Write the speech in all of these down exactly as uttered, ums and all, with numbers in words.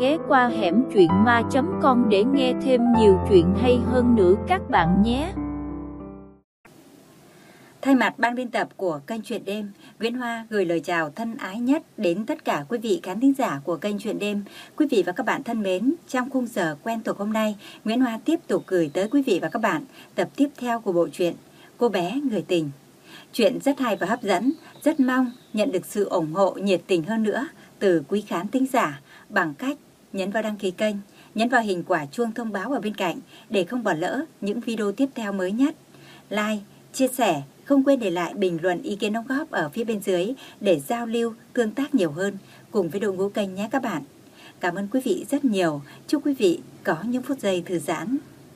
ghé qua hẻm truyện ma chấm com để nghe thêm nhiều chuyện hay hơn nữa các bạn nhé. Thay mặt ban biên tập của kênh Chuyện Đêm, Nguyễn Hoa gửi lời chào thân ái nhất đến tất cả quý vị khán thính giả của kênh Chuyện Đêm. Quý vị và các bạn thân mến, trong khung giờ quen thuộc hôm nay, Nguyễn Hoa tiếp tục gửi tới quý vị và các bạn tập tiếp theo của bộ truyện Cô bé người tình. Chuyện rất hay và hấp dẫn, rất mong nhận được sự ủng hộ nhiệt tình hơn nữa từ quý khán thính giả bằng cách nhấn vào đăng ký kênh, nhấn vào hình quả chuông thông báo ở bên cạnh để không bỏ lỡ những video tiếp theo mới nhất. Like, chia sẻ, không quên để lại bình luận ý kiến đóng góp ở phía bên dưới để giao lưu, tương tác nhiều hơn cùng với đội ngũ kênh nhé các bạn. Cảm ơn quý vị rất nhiều. Chúc quý vị có những phút giây thư giãn.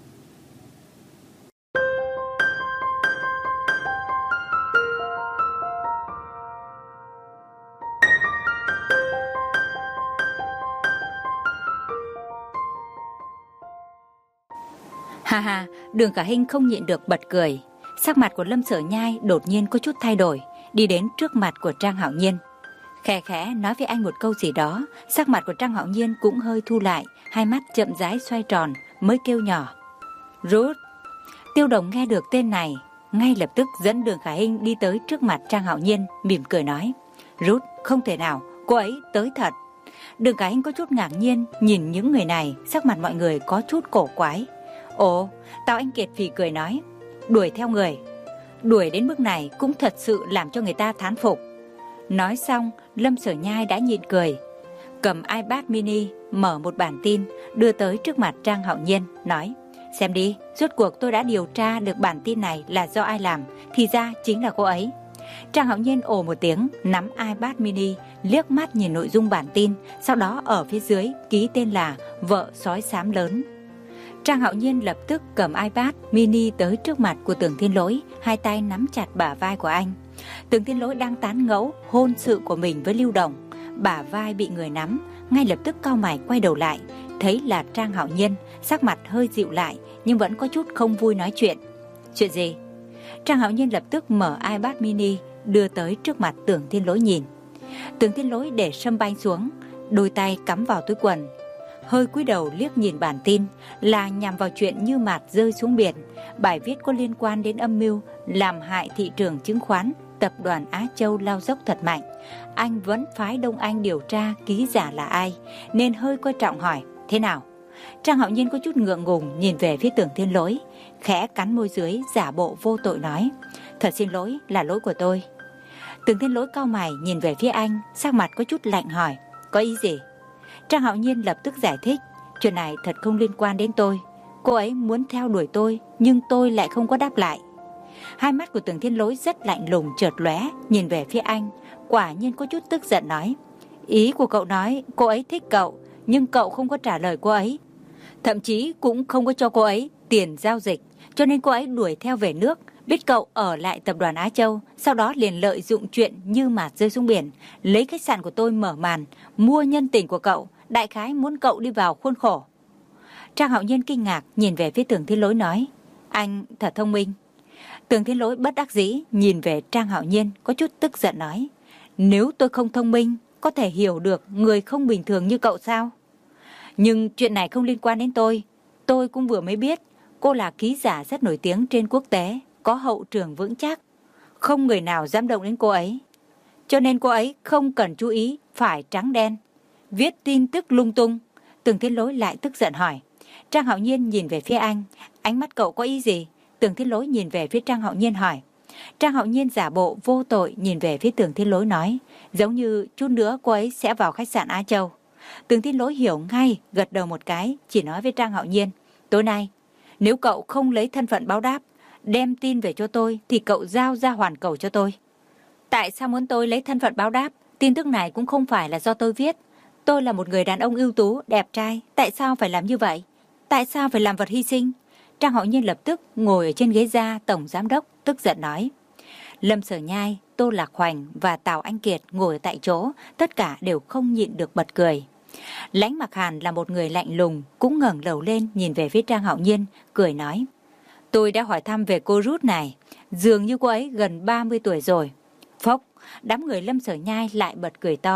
Ha ha, Đường Khả Hinh không nhịn được bật cười. Sắc mặt của Lâm Sở Nhai đột nhiên có chút thay đổi, đi đến trước mặt của Trang Hạo Nhiên. Khẽ khẽ nói với anh một câu gì đó, sắc mặt của Trang Hạo Nhiên cũng hơi thu lại, hai mắt chậm rãi xoay tròn, mới kêu nhỏ. Rút! Tiêu Đồng nghe được tên này, ngay lập tức dẫn Đường Khả Hinh đi tới trước mặt Trang Hạo Nhiên, mỉm cười nói. Rút, không thể nào, cô ấy tới thật. Đường Khả Hinh có chút ngạc nhiên, nhìn những người này, sắc mặt mọi người có chút cổ quái. Ồ, Tào Anh Kiệt phì cười nói. Đuổi theo người, đuổi đến mức này cũng thật sự làm cho người ta thán phục. Nói xong, Lâm Sở Nhai đã nhịn cười, cầm iPad mini, mở một bản tin, đưa tới trước mặt Trang Hạo Nhiên, nói. Xem đi, rốt cuộc tôi đã điều tra được bản tin này là do ai làm, thì ra chính là cô ấy. Trang Hạo Nhiên ồ một tiếng, nắm iPad mini, liếc mắt nhìn nội dung bản tin, sau đó ở phía dưới ký tên là Vợ Sói Xám Lớn. Trang Hạo Nhiên lập tức cầm iPad mini tới trước mặt của Tưởng Thiên Lỗi, hai tay nắm chặt bả vai của anh. Tưởng Thiên Lỗi đang tán ngẫu hôn sự của mình với Lưu Đồng, bả vai bị người nắm, ngay lập tức cau mày quay đầu lại, thấy là Trang Hạo Nhiên, sắc mặt hơi dịu lại nhưng vẫn có chút không vui nói chuyện. Chuyện gì? Trang Hạo Nhiên lập tức mở iPad mini đưa tới trước mặt Tưởng Thiên Lỗi nhìn. Tưởng Thiên Lỗi để sâm banh xuống, đôi tay cắm vào túi quần, hơi cúi đầu liếc nhìn bản tin, là nhằm vào chuyện Như Mạt rơi xuống biển. Bài viết có liên quan đến âm mưu làm hại thị trường chứng khoán, tập đoàn Á Châu lao dốc thật mạnh. Anh vẫn phái Đông Anh điều tra ký giả là ai, nên hơi coi trọng hỏi, thế nào? Trang Hạo Nhiên có chút ngượng ngùng nhìn về phía Tưởng Thiên Lỗi, khẽ cắn môi dưới giả bộ vô tội nói, thật xin lỗi, là lỗi của tôi. Tưởng Thiên Lỗi cau mày nhìn về phía anh, sắc mặt có chút lạnh hỏi, có ý gì? Trang Hạo Nhiên lập tức giải thích, chuyện này thật không liên quan đến tôi. Cô ấy muốn theo đuổi tôi, nhưng tôi lại không có đáp lại. Hai mắt của Tưởng Thiên Lỗi rất lạnh lùng chợt lóe, nhìn về phía anh, quả nhiên có chút tức giận nói, ý của cậu nói cô ấy thích cậu, nhưng cậu không có trả lời cô ấy, thậm chí cũng không có cho cô ấy tiền giao dịch, cho nên cô ấy đuổi theo về nước, biết cậu ở lại tập đoàn Á Châu, sau đó liền lợi dụng chuyện Như Mạt rơi xuống biển, lấy khách sạn của tôi mở màn, mua nhân tình của cậu, đại khái muốn cậu đi vào khuôn khổ. Trang Hạo Nhiên kinh ngạc nhìn về phía Tưởng Thiên Lỗi nói, anh thật thông minh. Tưởng Thiên Lỗi bất đắc dĩ nhìn về Trang Hạo Nhiên, có chút tức giận nói, nếu tôi không thông minh, có thể hiểu được người không bình thường như cậu sao? Nhưng chuyện này không liên quan đến tôi, tôi cũng vừa mới biết, cô là ký giả rất nổi tiếng trên quốc tế, có hậu trường vững chắc, không người nào dám động đến cô ấy. Cho nên cô ấy không cần chú ý phải trắng đen, viết tin tức lung tung. Tưởng Thiên Lỗi lại tức giận hỏi. Trang Hạo Nhiên nhìn về phía anh, ánh mắt cậu có ý gì? Tưởng Thiên Lỗi nhìn về phía Trang Hạo Nhiên hỏi. Trang Hạo Nhiên giả bộ vô tội nhìn về phía Tưởng Thiên Lỗi nói, giống như chút nữa cô ấy sẽ vào khách sạn Á Châu. Tưởng Thiên Lỗi hiểu ngay, gật đầu một cái, chỉ nói với Trang Hạo Nhiên, tối nay nếu cậu không lấy thân phận báo đáp, đem tin về cho tôi, thì cậu giao ra hoàn cầu cho tôi. Tại sao muốn tôi lấy thân phận báo đáp? Tin tức này cũng không phải là do tôi viết. Tôi là một người đàn ông ưu tú, đẹp trai, tại sao phải làm như vậy? Tại sao phải làm vật hy sinh? Trang Hạo Nhiên lập tức ngồi ở trên ghế gia tổng giám đốc, tức giận nói. Lâm Sở Nhai, Tô Lạc Hoành và Tào Anh Kiệt ngồi tại chỗ, tất cả đều không nhịn được bật cười. Lãnh Mặc Hàn là một người lạnh lùng, cũng ngẩng đầu lên nhìn về phía Trang Hạo Nhiên, cười nói. Tôi đã hỏi thăm về cô Rút này, dường như cô ấy gần ba mươi tuổi rồi. Phốc, đám người Lâm Sở Nhai lại bật cười to.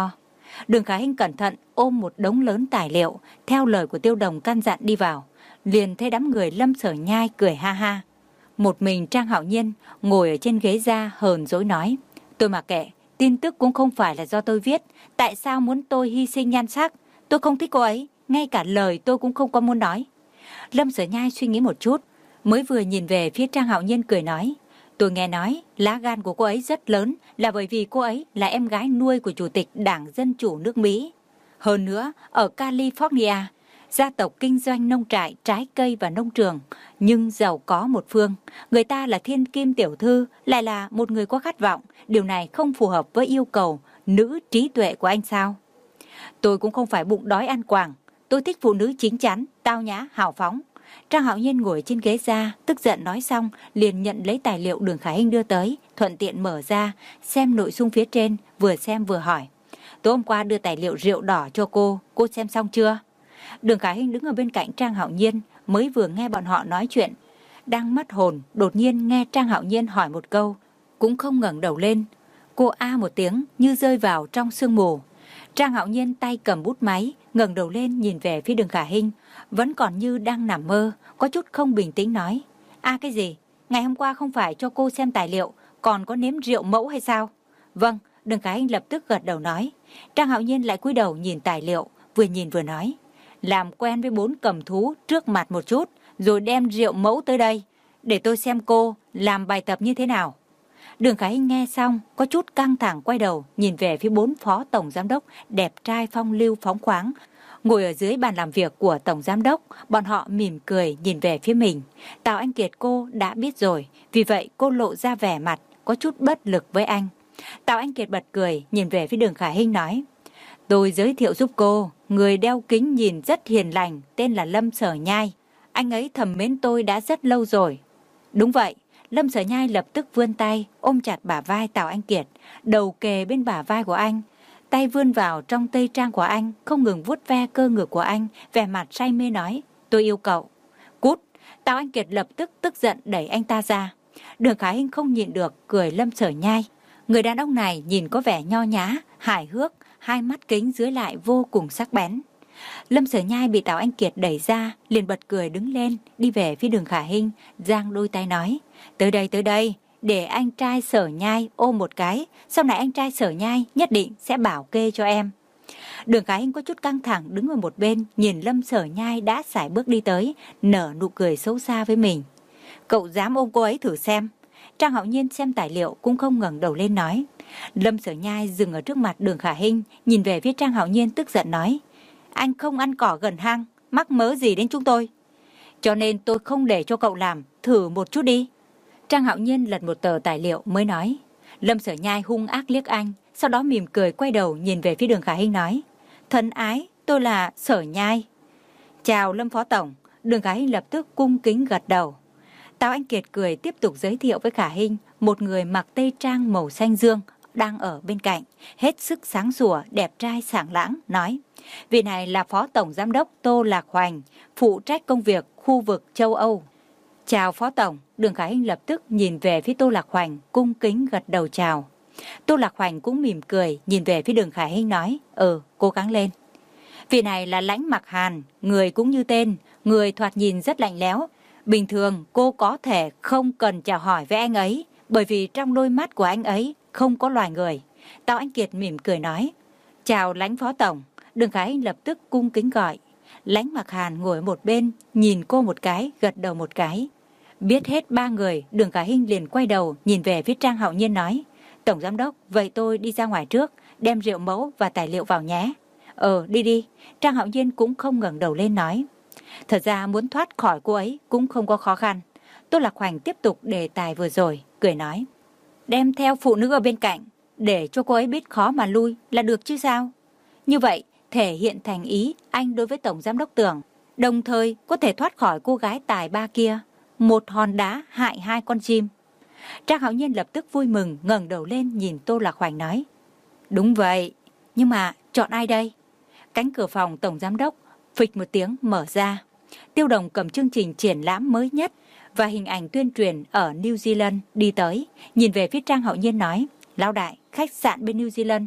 Đường Khả Hinh cẩn thận ôm một đống lớn tài liệu, theo lời của Tiêu Đồng căn dặn đi vào. Liền thấy đám người Lâm Sở Nhai cười ha ha. Một mình Trang Hạo Nhiên ngồi ở trên ghế ra hờn dỗi nói: tôi mặc kệ, tin tức cũng không phải là do tôi viết, tại sao muốn tôi hy sinh nhan sắc? Tôi không thích cô ấy, ngay cả lời tôi cũng không có muốn nói. Lâm Sở Nhai suy nghĩ một chút, mới vừa nhìn về phía Trang Hạo Nhiên cười nói: tôi nghe nói lá gan của cô ấy rất lớn là bởi vì cô ấy là em gái nuôi của Chủ tịch Đảng Dân Chủ nước Mỹ. Hơn nữa, ở California, gia tộc kinh doanh nông trại, trái cây và nông trường, nhưng giàu có một phương. Người ta là thiên kim tiểu thư, lại là một người có khát vọng. Điều này không phù hợp với yêu cầu nữ trí tuệ của anh sao? Tôi cũng không phải bụng đói ăn quàng. Tôi thích phụ nữ chính chắn, tao nhã, hào phóng. Trang Hạo Nhiên ngồi trên ghế ra, tức giận nói xong, liền nhận lấy tài liệu Đường Khả Hinh đưa tới, thuận tiện mở ra, xem nội dung phía trên, vừa xem vừa hỏi: tối hôm qua đưa tài liệu rượu đỏ cho cô, cô xem xong chưa? Đường Khả Hinh đứng ở bên cạnh Trang Hạo Nhiên, mới vừa nghe bọn họ nói chuyện, đang mất hồn, đột nhiên nghe Trang Hạo Nhiên hỏi một câu, cũng không ngẩng đầu lên. Cô a một tiếng như rơi vào trong sương mù. Trang Hạo Nhiên tay cầm bút máy, ngẩng đầu lên nhìn về phía Đường Khả Hinh, vẫn còn như đang nằm mơ, có chút không bình tĩnh nói: a cái gì? Ngày hôm qua không phải cho cô xem tài liệu, còn có nếm rượu mẫu hay sao? Vâng. Đường Khả Hinh lập tức gật đầu nói. Trang Hạo Nhiên lại cúi đầu nhìn tài liệu, vừa nhìn vừa nói: làm quen với bốn cầm thú trước mặt một chút, rồi đem rượu mẫu tới đây, để tôi xem cô làm bài tập như thế nào. Đường Khả Hinh nghe xong, có chút căng thẳng quay đầu, nhìn về phía bốn phó tổng giám đốc, đẹp trai phong lưu phóng khoáng, ngồi ở dưới bàn làm việc của tổng giám đốc. Bọn họ mỉm cười nhìn về phía mình. Tào Anh Kiệt cô đã biết rồi, vì vậy cô lộ ra vẻ mặt có chút bất lực với anh. Tào Anh Kiệt bật cười, nhìn về phía Đường Khả Hinh nói: tôi giới thiệu giúp cô, người đeo kính nhìn rất hiền lành, tên là Lâm Sở Nhai. Anh ấy thầm mến tôi đã rất lâu rồi. Đúng vậy. Lâm Sở Nhai lập tức vươn tay, ôm chặt bả vai Tào Anh Kiệt, đầu kề bên bả vai của anh, tay vươn vào trong tây trang của anh, không ngừng vuốt ve cơ ngực của anh, vẻ mặt say mê nói: tôi yêu cậu. Cút. Tào Anh Kiệt lập tức tức giận đẩy anh ta ra. Đường Khả Hinh không nhịn được cười Lâm Sở Nhai. Người đàn ông này nhìn có vẻ nho nhã, hài hước, hai mắt kính dưới lại vô cùng sắc bén. Lâm Sở Nhai bị Tào Anh Kiệt đẩy ra, liền bật cười đứng lên, đi về phía Đường Khả Hinh, giang đôi tay nói: tới đây tới đây, để anh trai Sở Nhai ôm một cái, sau này anh trai Sở Nhai nhất định sẽ bảo kê cho em. Đường Khả Hinh có chút căng thẳng đứng ở một bên, nhìn Lâm Sở Nhai đã sải bước đi tới, nở nụ cười xấu xa với mình. Cậu dám ôm cô ấy thử xem. Trang Hạo Nhiên xem tài liệu cũng không ngẩng đầu lên nói. Lâm Sở Nhai dừng ở trước mặt Đường Khả Hinh, nhìn về phía Trang Hạo Nhiên tức giận nói: anh không ăn cỏ gần hang, mắc mớ gì đến chúng tôi? Cho nên tôi không để cho cậu làm, thử một chút đi. Trang Hạo Nhiên lật một tờ tài liệu mới nói. Lâm Sở Nhai hung ác liếc anh, sau đó mỉm cười quay đầu nhìn về phía Đường Khả Hinh nói: thân ái, tôi là Sở Nhai. Chào Lâm Phó Tổng. Đường Khả Hinh lập tức cung kính gật đầu. Tào Anh Kiệt cười tiếp tục giới thiệu với Khả Hinh một người mặc tây trang màu xanh dương đang ở bên cạnh, hết sức sáng sủa, đẹp trai sảng lãng, nói: vị này là Phó Tổng Giám đốc Tô Lạc Hoành, phụ trách công việc khu vực châu Âu. Chào Phó Tổng. Đường Khả Hinh lập tức nhìn về phía Tô Lạc Hoành, cung kính gật đầu chào. Tô Lạc Hoành cũng mỉm cười, nhìn về phía Đường Khả Hinh nói: ừ, cố gắng lên. Vị này là Lãnh Mặc Hàn, người cũng như tên, người thoạt nhìn rất lạnh lẽo. Bình thường cô có thể không cần chào hỏi với anh ấy, bởi vì trong đôi mắt của anh ấy không có loài người. Tào Anh Kiệt mỉm cười nói: chào Lãnh Phó Tổng. Đường Khả Hinh lập tức cung kính gọi. Lãnh Mặc Hàn ngồi ở một bên, nhìn cô một cái, gật đầu một cái. Biết hết ba người, Đường Khả Hinh liền quay đầu nhìn về phía Trang Hạo Nhiên nói: Tổng Giám đốc, vậy tôi đi ra ngoài trước, đem rượu mẫu và tài liệu vào nhé. Ờ, đi đi. Trang Hạo Nhiên cũng không ngẩng đầu lên nói. Thật ra muốn thoát khỏi cô ấy cũng không có khó khăn. Tô Lạc Hoành tiếp tục đề tài vừa rồi, cười nói: đem theo phụ nữ ở bên cạnh, để cho cô ấy biết khó mà lui là được chứ sao. Như vậy, thể hiện thành ý anh đối với Tổng Giám đốc Tưởng, đồng thời có thể thoát khỏi cô gái tài ba kia. Một hòn đá hại hai con chim. Trang Hạo Nhiên lập tức vui mừng, ngẩng đầu lên nhìn Tô Lạc Hoành nói: đúng vậy, nhưng mà chọn ai đây? Cánh cửa phòng Tổng Giám đốc phịch một tiếng mở ra. Tiêu Đồng cầm chương trình triển lãm mới nhất và hình ảnh tuyên truyền ở New Zealand đi tới, nhìn về phía Trang Hạo Nhiên nói: lão đại, khách sạn bên New Zealand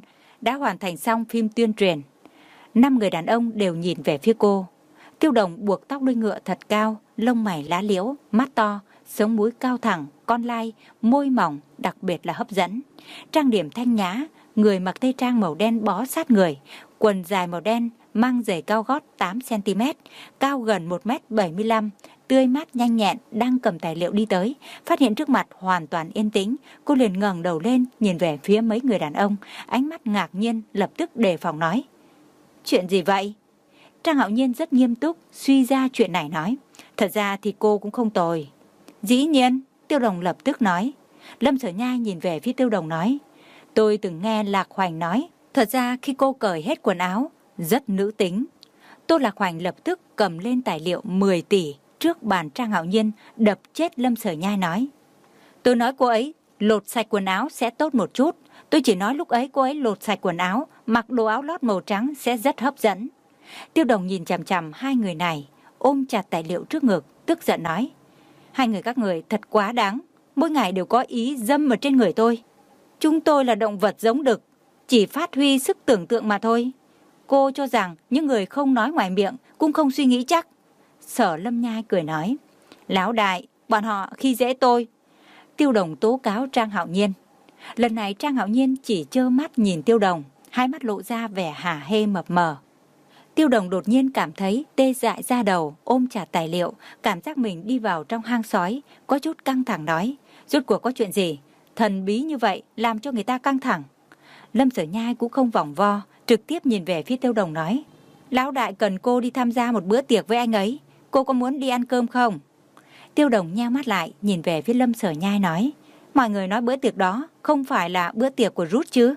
đã hoàn thành xong phim tuyên truyền. Năm người đàn ông đều nhìn về phía cô. Tiêu Đồng buộc tóc đuôi ngựa thật cao, lông mày lá liễu, mắt to, sống mũi cao thẳng, con lai, môi mỏng, đặc biệt là hấp dẫn. Trang điểm thanh nhã, người mặc tây trang màu đen bó sát người, quần dài màu đen, mang giày cao gót tám xăng ti mét, cao gần một mét bảy mươi lăm, tươi mát nhanh nhẹn, đang cầm tài liệu đi tới. Phát hiện trước mặt hoàn toàn yên tĩnh, cô liền ngẩng đầu lên, nhìn về phía mấy người đàn ông, ánh mắt ngạc nhiên, lập tức đề phòng nói. Chuyện gì vậy? Trang Hạo Nhiên rất nghiêm túc, suy ra chuyện này nói. Thật ra thì cô cũng không tồi. Dĩ nhiên, Tiêu Đồng lập tức nói. Lâm Sở Nhai nhìn về phía Tiêu Đồng nói. Tôi từng nghe Lạc Hoành nói, thật ra khi cô cởi hết quần áo, rất nữ tính. Tô Lạc Hoành lập tức cầm lên tài liệu mười tỷ trước bàn Trang Hạo Nhiên, đập chết Lâm Sở Nhai nói. Tôi nói cô ấy lột sạch quần áo sẽ tốt một chút. Tôi chỉ nói lúc ấy cô ấy lột sạch quần áo, mặc đồ áo lót màu trắng sẽ rất hấp dẫn. Tiêu Đồng nhìn chằm chằm hai người này, ôm chặt tài liệu trước ngực, tức giận nói. Hai người các người thật quá đáng, mỗi ngày đều có ý dâm ở trên người tôi. Chúng tôi là động vật giống đực, chỉ phát huy sức tưởng tượng mà thôi. Cô cho rằng những người không nói ngoài miệng cũng không suy nghĩ chắc. Sở Lâm Nhai cười nói. Lão đại, bọn họ khi dễ tôi. Tiêu Đồng tố cáo Trang Hạo Nhiên. Lần này Trang Hạo Nhiên chỉ trơ mắt nhìn Tiêu Đồng, hai mắt lộ ra vẻ hả hê mập mờ. Tiêu Đồng đột nhiên cảm thấy tê dại da đầu, ôm chặt tài liệu, cảm giác mình đi vào trong hang sói, có chút căng thẳng nói. Rốt cuộc có chuyện gì? Thần bí như vậy làm cho người ta căng thẳng. Lâm Sở Nhai cũng không vòng vo, trực tiếp nhìn về phía Tiêu Đồng nói. Lão đại cần cô đi tham gia một bữa tiệc với anh ấy, cô có muốn đi ăn cơm không? Tiêu Đồng nheo mắt lại, nhìn về phía Lâm Sở Nhai nói. Mọi người nói bữa tiệc đó không phải là bữa tiệc của Ruth chứ?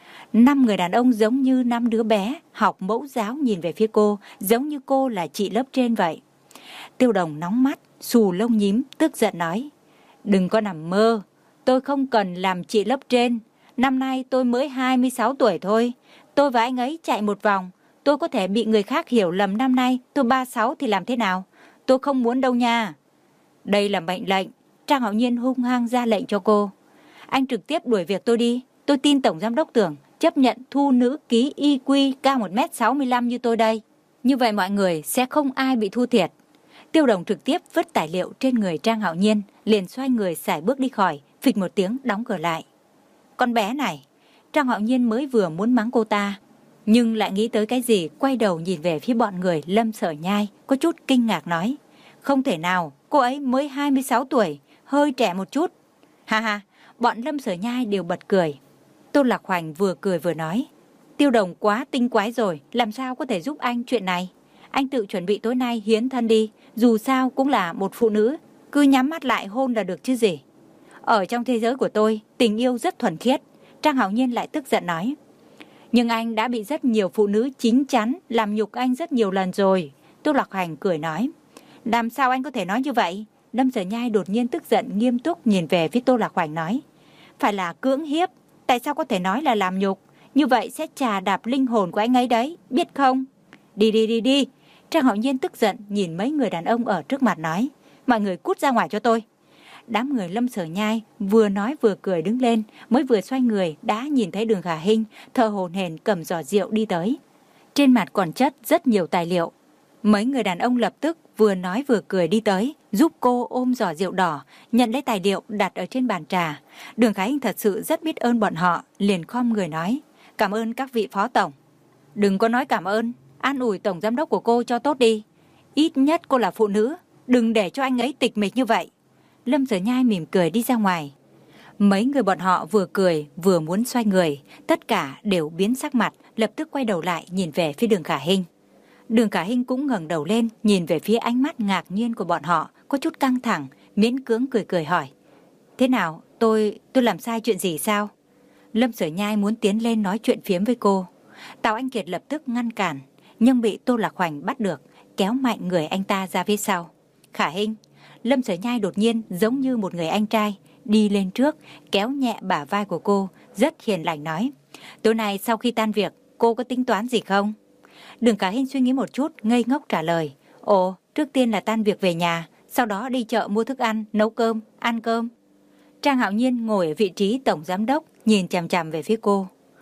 Năm người đàn ông giống như năm đứa bé, học mẫu giáo nhìn về phía cô, giống như cô là chị lớp trên vậy. Tiêu Đồng nóng mắt, xù lông nhím, tức giận nói. Đừng có nằm mơ, tôi không cần làm chị lớp trên. Năm nay tôi mới hai mươi sáu tuổi thôi. Tôi và anh ấy chạy một vòng, tôi có thể bị người khác hiểu lầm năm nay tôi ba mươi sáu thì làm thế nào? Tôi không muốn đâu nha. Đây là mệnh lệnh, Trang Hạo Nhiên hung hăng ra lệnh cho cô. Anh trực tiếp đuổi việc tôi đi, tôi tin Tổng Giám đốc Tưởng chấp nhận thu nữ ký i quy cao một mét sáu mươi lăm như tôi đây. Như vậy mọi người sẽ không ai bị thu thiệt. Tiêu Đồng trực tiếp vứt tài liệu trên người Trang Hạo Nhiên, liền xoay người sải bước đi khỏi, phịch một tiếng đóng cửa lại. Con bé này, Trang Hạo Nhiên mới vừa muốn mắng cô ta, nhưng lại nghĩ tới cái gì, quay đầu nhìn về phía bọn người Lâm Sở Nhai, có chút kinh ngạc nói. Không thể nào, cô ấy mới hai mươi sáu tuổi, hơi trẻ một chút. Ha ha, bọn Lâm Sở Nhai đều bật cười. Tô Lạc Hoành vừa cười vừa nói. Tiêu Đồng quá tinh quái rồi, làm sao có thể giúp anh chuyện này? Anh tự chuẩn bị tối nay hiến thân đi, dù sao cũng là một phụ nữ, cứ nhắm mắt lại hôn là được chứ gì. Ở trong thế giới của tôi, tình yêu rất thuần khiết. Trang Hạo Nhiên lại tức giận nói. Nhưng anh đã bị rất nhiều phụ nữ chín chắn làm nhục anh rất nhiều lần rồi. Tô Lạc Hoành cười nói. Làm sao anh có thể nói như vậy? Lâm Sở Nhai đột nhiên tức giận nghiêm túc nhìn về phía Tô Lạc Hoành nói. Phải là cưỡng hiếp, tại sao có thể nói là làm nhục? Như vậy sẽ chà đạp linh hồn của anh ấy đấy, biết không? Đi đi đi đi. Trang Hạo Nhiên tức giận nhìn mấy người đàn ông ở trước mặt nói. Mọi người cút ra ngoài cho tôi. Đám người Lâm Sở Nhai vừa nói vừa cười đứng lên, mới vừa xoay người đã nhìn thấy Đường Khả Hinh thở hổn hển cầm giỏ rượu đi tới. Trên mặt còn chất rất nhiều tài liệu. Mấy người đàn ông lập tức vừa nói vừa cười đi tới, giúp cô ôm giỏ rượu đỏ, nhận lấy tài liệu đặt ở trên bàn trà. Đường Khả Hinh thật sự rất biết ơn bọn họ, liền khom người nói, cảm ơn các vị phó tổng. Đừng có nói cảm ơn, an ủi tổng giám đốc của cô cho tốt đi. Ít nhất cô là phụ nữ, đừng để cho anh ấy tịch mịch như vậy. Lâm Sở Nhai mỉm cười đi ra ngoài. Mấy người bọn họ vừa cười vừa muốn xoay người, tất cả đều biến sắc mặt, lập tức quay đầu lại nhìn về phía Đường Khả Hinh. Đường Khả Hinh cũng ngẩng đầu lên, nhìn về phía ánh mắt ngạc nhiên của bọn họ, có chút căng thẳng, miễn cưỡng cười cười hỏi. Thế nào, tôi, tôi làm sai chuyện gì sao? Lâm Sở Nhai muốn tiến lên nói chuyện phiếm với cô. Tào Anh Kiệt lập tức ngăn cản, nhưng bị Tô Lạc Hoành bắt được, kéo mạnh người anh ta ra phía sau. Khả Hinh, Lâm Sở Nhai đột nhiên giống như một người anh trai, đi lên trước, kéo nhẹ bả vai của cô, rất hiền lành nói. Tối nay sau khi tan việc, cô có tính toán gì không? Đường Khả Hinh suy nghĩ một chút, ngây ngốc trả lời. Ồ, trước tiên là tan việc về nhà, sau đó đi chợ mua thức ăn, nấu cơm, ăn cơm. Trang Hạo Nhiên ngồi ở vị trí tổng giám đốc, nhìn chằm chằm về phía cô.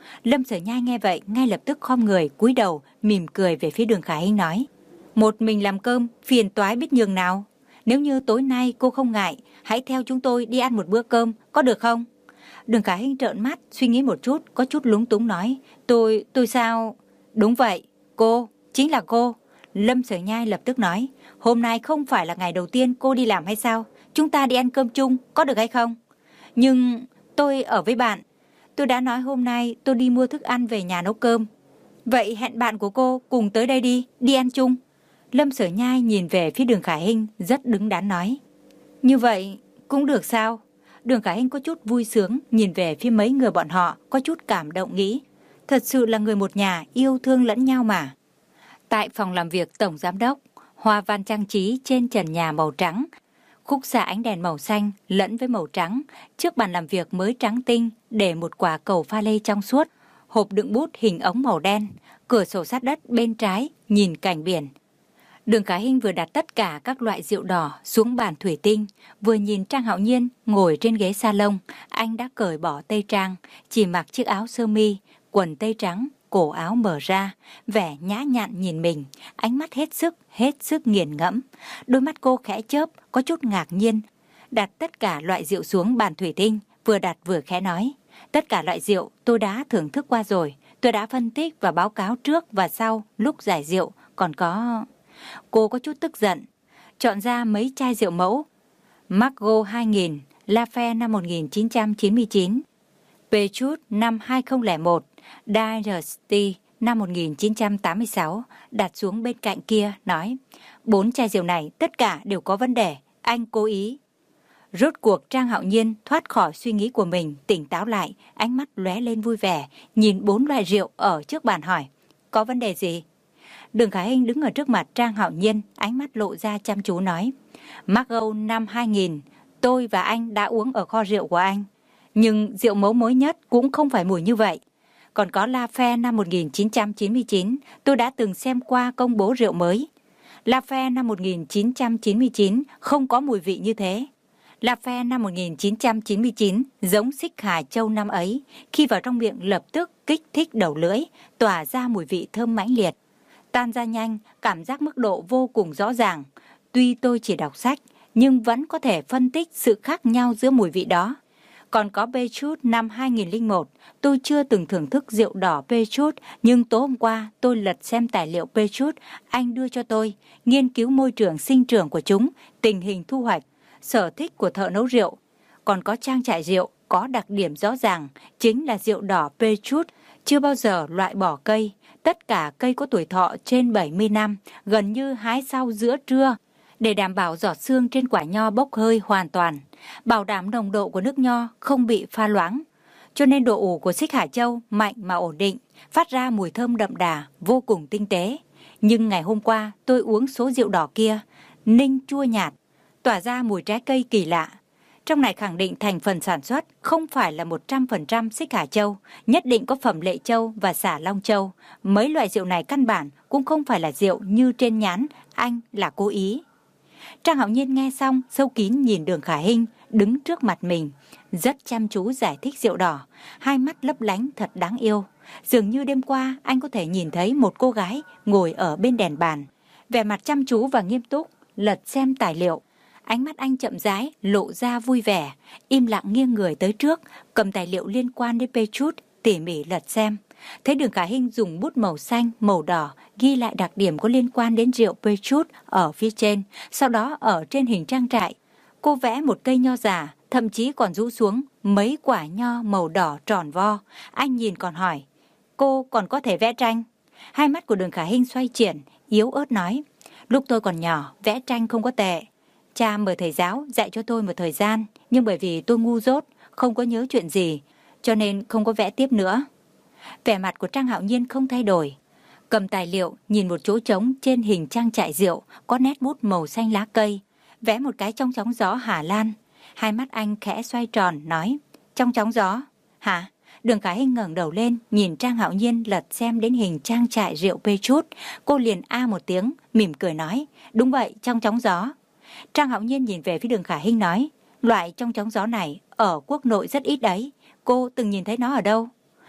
Lâm Sở Nhai nghe vậy ngay lập tức khom người cúi đầu mỉm cười về phía Đường Khả Hinh nói: Một mình làm cơm phiền toái biết nhường nào. Nếu như tối nay cô không ngại, hãy theo chúng tôi đi ăn một bữa cơm, có được không? Đường Khả Hinh trợn mắt, suy nghĩ một chút, có chút lúng túng nói: Tôi, tôi sao? Đúng vậy, cô, chính là cô. Lâm Sở Nhai lập tức nói: Hôm nay không phải là ngày đầu tiên cô đi làm hay sao? Chúng ta đi ăn cơm chung, có được hay không? Nhưng tôi ở với bạn. Tôi đã nói hôm nay tôi đi mua thức ăn về nhà nấu cơm. Vậy hẹn bạn của cô cùng tới đây đi, đi ăn chung. Lâm Sở Nhai nhìn về phía Đường Khả Hinh rất đứng đắn nói: Như vậy cũng được sao? Đường Khả Hinh có chút vui sướng nhìn về phía mấy người bọn họ, có chút cảm động nghĩ: Thật sự là người một nhà yêu thương lẫn nhau mà. Tại phòng làm việc tổng giám đốc, hoa văn trang trí trên trần nhà màu trắng, khúc xạ ánh đèn màu xanh lẫn với màu trắng. Trước bàn làm việc mới trắng tinh để một quả cầu pha lê trong suốt, hộp đựng bút hình ống màu đen, cửa sổ sát đất bên trái nhìn cảnh biển. Đường Khả Hinh vừa đặt tất cả các loại rượu đỏ xuống bàn thủy tinh, vừa nhìn Trang Hạo Nhiên ngồi trên ghế salon. Anh đã cởi bỏ tây trang, chỉ mặc chiếc áo sơ mi, quần tây trắng, cổ áo mở ra, vẻ nhã nhặn nhìn mình, ánh mắt hết sức, hết sức nghiền ngẫm. Đôi mắt cô khẽ chớp, có chút ngạc nhiên. Đặt tất cả loại rượu xuống bàn thủy tinh, vừa đặt vừa khẽ nói: Tất cả loại rượu tôi đã thưởng thức qua rồi, tôi đã phân tích và báo cáo trước và sau lúc giải rượu. Còn có... Cô có chút tức giận, chọn ra mấy chai rượu mẫu: Margaux hai nghìn, Lafite năm một nghìn chín trăm chín mươi chín, Peychaud năm hai không không một, Dynasty năm một nghìn chín trăm tám mươi sáu, đặt xuống bên cạnh kia, nói: Bốn chai rượu này tất cả đều có vấn đề, anh cố ý. Rốt cuộc Trang Hạo Nhiên thoát khỏi suy nghĩ của mình, tỉnh táo lại, ánh mắt lóe lên vui vẻ, nhìn bốn loại rượu ở trước bàn hỏi: Có vấn đề gì? Đường Khả Hinh đứng ở trước mặt Trang Hạo Nhiên, ánh mắt lộ ra chăm chú nói: Margaux năm hai nghìn, tôi và anh đã uống ở kho rượu của anh. Nhưng rượu mẫu mới nhất cũng không phải mùi như vậy. Còn có Lafite năm một nghìn chín trăm chín mươi chín, tôi đã từng xem qua công bố rượu mới. Lafite năm một nghìn chín trăm chín mươi chín không có mùi vị như thế. Lafite năm một nghìn chín trăm chín mươi chín giống xích Hà Châu năm ấy, khi vào trong miệng lập tức kích thích đầu lưỡi, tỏa ra mùi vị thơm mãnh liệt. Tan ra nhanh, cảm giác mức độ vô cùng rõ ràng. Tuy tôi chỉ đọc sách, nhưng vẫn có thể phân tích sự khác nhau giữa mùi vị đó. Còn có Peychaud năm hai nghìn không trăm một, tôi chưa từng thưởng thức rượu đỏ Peychaud, nhưng tối hôm qua tôi lật xem tài liệu Peychaud anh đưa cho tôi, nghiên cứu môi trường sinh trưởng của chúng, tình hình thu hoạch, sở thích của thợ nấu rượu. Còn có trang trại rượu có đặc điểm rõ ràng, chính là rượu đỏ Peychaud chưa bao giờ loại bỏ cây. Tất cả cây có tuổi thọ trên bảy mươi năm, gần như hái sau giữa trưa, để đảm bảo giọt sương trên quả nho bốc hơi hoàn toàn, bảo đảm nồng độ của nước nho không bị pha loãng. Cho nên độ ủ của xích Hà Châu mạnh mà ổn định, phát ra mùi thơm đậm đà, vô cùng tinh tế. Nhưng ngày hôm qua tôi uống số rượu đỏ kia, ninh chua nhạt, tỏa ra mùi trái cây kỳ lạ. Trong này khẳng định thành phần sản xuất không phải là một trăm phần trăm xích Hà Châu, nhất định có phẩm Lệ Châu và xả Long Châu. Mấy loại rượu này căn bản cũng không phải là rượu như trên nhãn, anh là cố ý. Trang Hạo Nhiên nghe xong, sâu kín nhìn Đường Khả Hinh đứng trước mặt mình, rất chăm chú giải thích rượu đỏ, hai mắt lấp lánh thật đáng yêu. Dường như đêm qua anh có thể nhìn thấy một cô gái ngồi ở bên đèn bàn, vẻ mặt chăm chú và nghiêm túc, lật xem tài liệu. Ánh mắt anh chậm rãi, lộ ra vui vẻ, im lặng nghiêng người tới trước, cầm tài liệu liên quan đến Peychaud, tỉ mỉ lật xem. Thấy Đường Khả Hinh dùng bút màu xanh, màu đỏ, ghi lại đặc điểm có liên quan đến rượu Peychaud ở phía trên, sau đó ở trên hình trang trại. Cô vẽ một cây nho già, thậm chí còn rũ xuống mấy quả nho màu đỏ tròn vo. Anh nhìn còn hỏi: Cô còn có thể vẽ tranh? Hai mắt của Đường Khả Hinh xoay chuyển, yếu ớt nói: Lúc tôi còn nhỏ, vẽ tranh không có tệ. Cha mời thầy giáo dạy cho tôi một thời gian, nhưng bởi vì tôi ngu dốt, không có nhớ chuyện gì, cho nên không có vẽ tiếp nữa. Vẻ mặt của Trang Hạo Nhiên không thay đổi, cầm tài liệu nhìn một chỗ trống trên hình trang trại rượu, có nét bút màu xanh lá cây, vẽ một cái trong chóng gió Hà Lan. Hai mắt anh khẽ xoay tròn, nói: Trong chóng gió? Hả? Đường Khả Hinh ngẩng đầu lên, nhìn Trang Hạo Nhiên lật xem đến hình trang trại rượu Peychaud. Cô liền a một tiếng, mỉm cười nói: Đúng vậy, trong chóng gió. Trang Hạo Nhiên nhìn về phía Đường Khả Hinh nói: Loại trong chóng gió này ở quốc nội rất ít đấy, cô từng nhìn thấy nó ở đâu?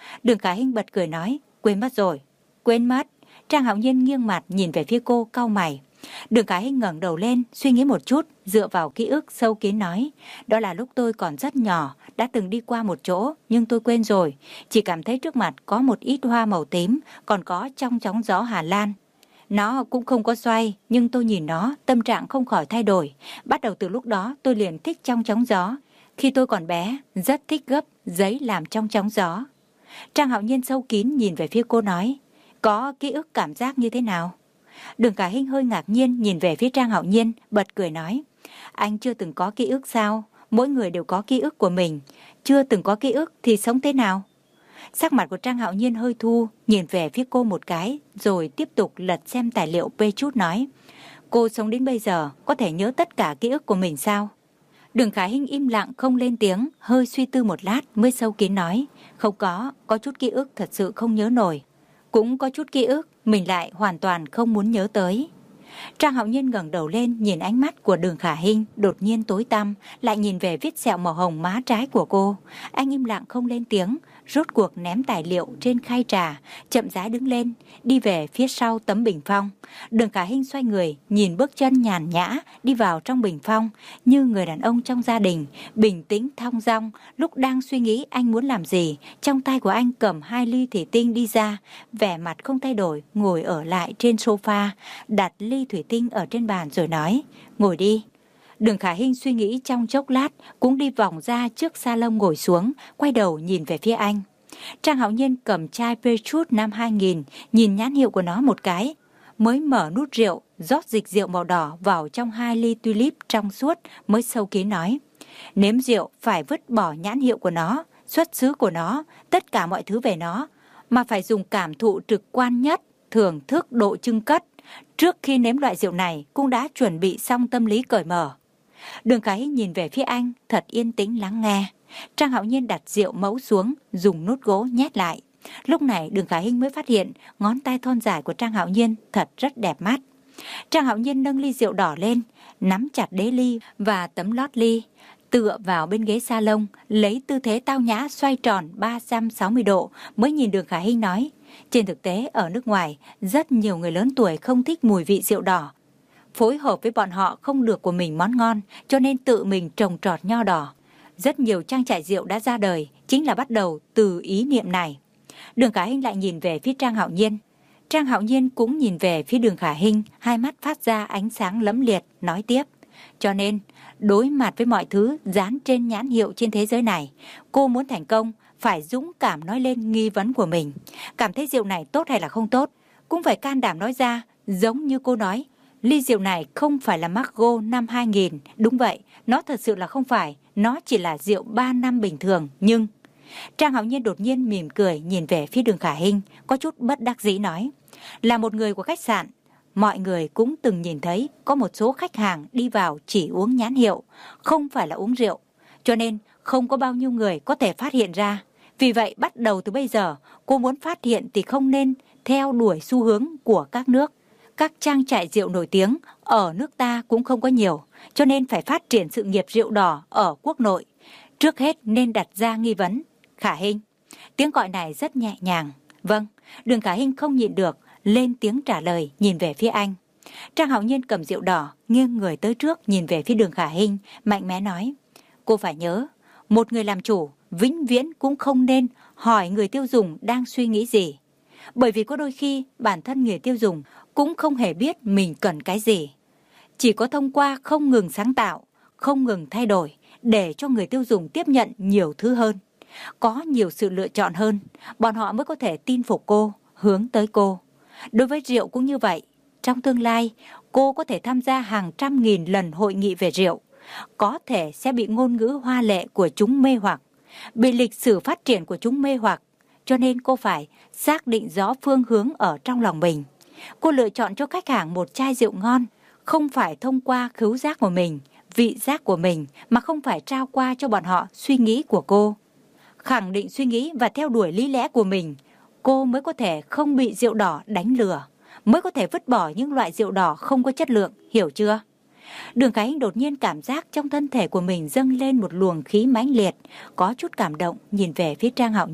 Đường Khả Hinh bật cười nói, quên mất rồi. Quên mất. Trang Hạo Nhiên nghiêng mặt nhìn về phía cô, cau mày. Đường Khả Hinh ngẩng đầu lên, suy nghĩ một chút, dựa vào ký ức sâu kín nói, đó là lúc tôi còn rất nhỏ, đã từng đi qua một chỗ, nhưng tôi quên rồi. Chỉ cảm thấy trước mặt có một ít hoa màu tím, còn có trong chóng gió Hà Lan. Nó cũng không có xoay, nhưng tôi nhìn nó, tâm trạng không khỏi thay đổi. Bắt đầu từ lúc đó tôi liền thích trong chóng gió. Khi tôi còn bé, rất thích gấp giấy làm trong chóng gió. Trang Hạo Nhiên sâu kín nhìn về phía cô nói, có ký ức cảm giác như thế nào? Đường Khả Hinh hơi ngạc nhiên nhìn về phía Trang Hạo Nhiên, bật cười nói, anh chưa từng có ký ức sao? Mỗi người đều có ký ức của mình, chưa từng có ký ức thì sống thế nào? Sắc mặt của Trang Hạo Nhiên hơi thu, nhìn về phía cô một cái, rồi tiếp tục lật xem tài liệu pê chút nói, cô sống đến bây giờ có thể nhớ tất cả ký ức của mình sao? Đường Khả Hinh im lặng không lên tiếng, hơi suy tư một lát mới sâu kín nói, không có, có chút ký ức thật sự không nhớ nổi. Cũng có chút ký ức mình lại hoàn toàn không muốn nhớ tới. Trang Hạo Nhiên ngẩng đầu lên nhìn ánh mắt của Đường Khả Hinh đột nhiên tối tăm, lại nhìn về vết sẹo màu hồng má trái của cô. Anh im lặng không lên tiếng, rốt cuộc ném tài liệu trên khay trà, chậm rãi đứng lên, đi về phía sau tấm bình phong. Đường Khả Hinh xoay người, nhìn bước chân nhàn nhã đi vào trong bình phong, như người đàn ông trong gia đình, bình tĩnh thong dong. Lúc đang suy nghĩ anh muốn làm gì, trong tay của anh cầm hai ly thủy tinh đi ra, vẻ mặt không thay đổi, ngồi ở lại trên sofa, đặt ly thủy tinh ở trên bàn rồi nói, ngồi đi. Đường Khả Hinh suy nghĩ trong chốc lát, cũng đi vòng ra trước salon ngồi xuống, quay đầu nhìn về phía anh. Trang Hạo Nhiên cầm chai Petrus năm hai nghìn, nhìn nhãn hiệu của nó một cái, mới mở nút rượu, rót dịch rượu màu đỏ vào trong hai ly tulip trong suốt, mới sâu kín nói, nếm rượu phải vứt bỏ nhãn hiệu của nó, xuất xứ của nó, tất cả mọi thứ về nó, mà phải dùng cảm thụ trực quan nhất, thưởng thức độ chưng cất. Trước khi nếm loại rượu này cũng đã chuẩn bị xong tâm lý cởi mở. Đường Khả Hinh nhìn về phía anh, thật yên tĩnh lắng nghe. Trang Hạo Nhiên đặt rượu mẫu xuống, dùng nút gỗ nhét lại. Lúc này Đường Khả Hinh mới phát hiện ngón tay thon dài của Trang Hạo Nhiên thật rất đẹp mắt. Trang Hạo Nhiên nâng ly rượu đỏ lên, nắm chặt đế ly và tấm lót ly, tựa vào bên ghế salon, lấy tư thế tao nhã xoay tròn ba trăm sáu mươi độ, mới nhìn Đường Khả Hinh nói, trên thực tế ở nước ngoài, rất nhiều người lớn tuổi không thích mùi vị rượu đỏ. Phối hợp với bọn họ không được của mình món ngon, cho nên tự mình trồng trọt nho đỏ. Rất nhiều trang trại rượu đã ra đời, chính là bắt đầu từ ý niệm này. Đường Khả Hinh lại nhìn về phía Trang Hạo Nhiên. Trang Hạo Nhiên cũng nhìn về phía Đường Khả Hinh, hai mắt phát ra ánh sáng lẫm liệt, nói tiếp. Cho nên, đối mặt với mọi thứ dán trên nhãn hiệu trên thế giới này, cô muốn thành công, phải dũng cảm nói lên nghi vấn của mình. Cảm thấy rượu này tốt hay là không tốt, cũng phải can đảm nói ra, giống như cô nói. Ly rượu này không phải là Margaux năm hai nghìn, đúng vậy, nó thật sự là không phải, nó chỉ là rượu ba năm bình thường, nhưng... Trang Hạo Nhiên đột nhiên mỉm cười nhìn về phía Đường Khả Hinh, có chút bất đắc dĩ nói. Là một người của khách sạn, mọi người cũng từng nhìn thấy có một số khách hàng đi vào chỉ uống nhãn hiệu, không phải là uống rượu, cho nên không có bao nhiêu người có thể phát hiện ra. Vì vậy bắt đầu từ bây giờ, cô muốn phát hiện thì không nên theo đuổi xu hướng của các nước. Các trang trại rượu nổi tiếng ở nước ta cũng không có nhiều, cho nên phải phát triển sự nghiệp rượu đỏ ở quốc nội. Trước hết nên đặt ra nghi vấn. Khả Hinh. Tiếng gọi này rất nhẹ nhàng. Vâng, Đường Khả Hinh không nhịn được, lên tiếng trả lời, nhìn về phía anh. Trang Hạo Nhiên cầm rượu đỏ, nghiêng người tới trước nhìn về phía Đường Khả Hinh, mạnh mẽ nói. Cô phải nhớ, một người làm chủ, vĩnh viễn cũng không nên hỏi người tiêu dùng đang suy nghĩ gì. Bởi vì có đôi khi bản thân người tiêu dùng cũng không hề biết mình cần cái gì. Chỉ có thông qua không ngừng sáng tạo, không ngừng thay đổi, để cho người tiêu dùng tiếp nhận nhiều thứ hơn. Có nhiều sự lựa chọn hơn, bọn họ mới có thể tin phục cô, hướng tới cô. Đối với rượu cũng như vậy. Trong tương lai, cô có thể tham gia hàng trăm nghìn lần hội nghị về rượu. Có thể sẽ bị ngôn ngữ hoa lệ của chúng mê hoặc, bị lịch sử phát triển của chúng mê hoặc. Cho nên cô phải xác định rõ phương hướng ở trong lòng mình. Cô lựa chọn cho khách hàng một chai rượu ngon, không phải thông qua khứu giác của mình, vị giác của mình, mà không phải trao qua cho bọn họ suy nghĩ của cô. Khẳng định suy nghĩ và theo đuổi lý lẽ của mình, cô mới có thể không bị rượu đỏ đánh lừa, mới có thể vứt bỏ những loại rượu đỏ không có chất lượng, hiểu chưa? Đường Khả Hinh đột nhiên cảm giác trong thân thể của mình dâng lên một luồng khí mãnh liệt, có chút cảm động nhìn về phía Trang Hạo Nhiên,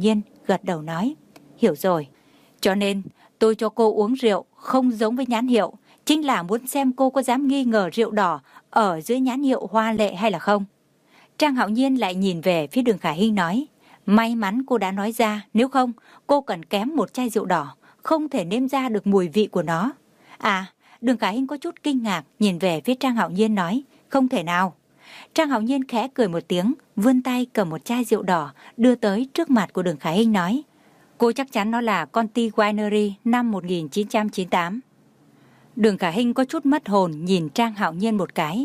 gật đầu nói, hiểu rồi. Cho nên tôi cho cô uống rượu không giống với nhãn hiệu, chính là muốn xem cô có dám nghi ngờ rượu đỏ ở dưới nhãn hiệu Hoa Lệ hay là không. Trang Hạo Nhiên lại nhìn về phía Đường Khả Hinh nói, may mắn cô đã nói ra, nếu không cô cần kém một chai rượu đỏ, không thể nếm ra được mùi vị của nó. À, Đường Khả Hinh có chút kinh ngạc nhìn về phía Trang Hạo Nhiên nói, không thể nào. Trang Hạo Nhiên khẽ cười một tiếng, vươn tay cầm một chai rượu đỏ đưa tới trước mặt của Đường Khả Hinh nói, cô chắc chắn nó là Conti Winery năm một nghìn chín trăm chín mươi tám. Đường Khả Hinh có chút mất hồn nhìn Trang Hạo Nhiên một cái,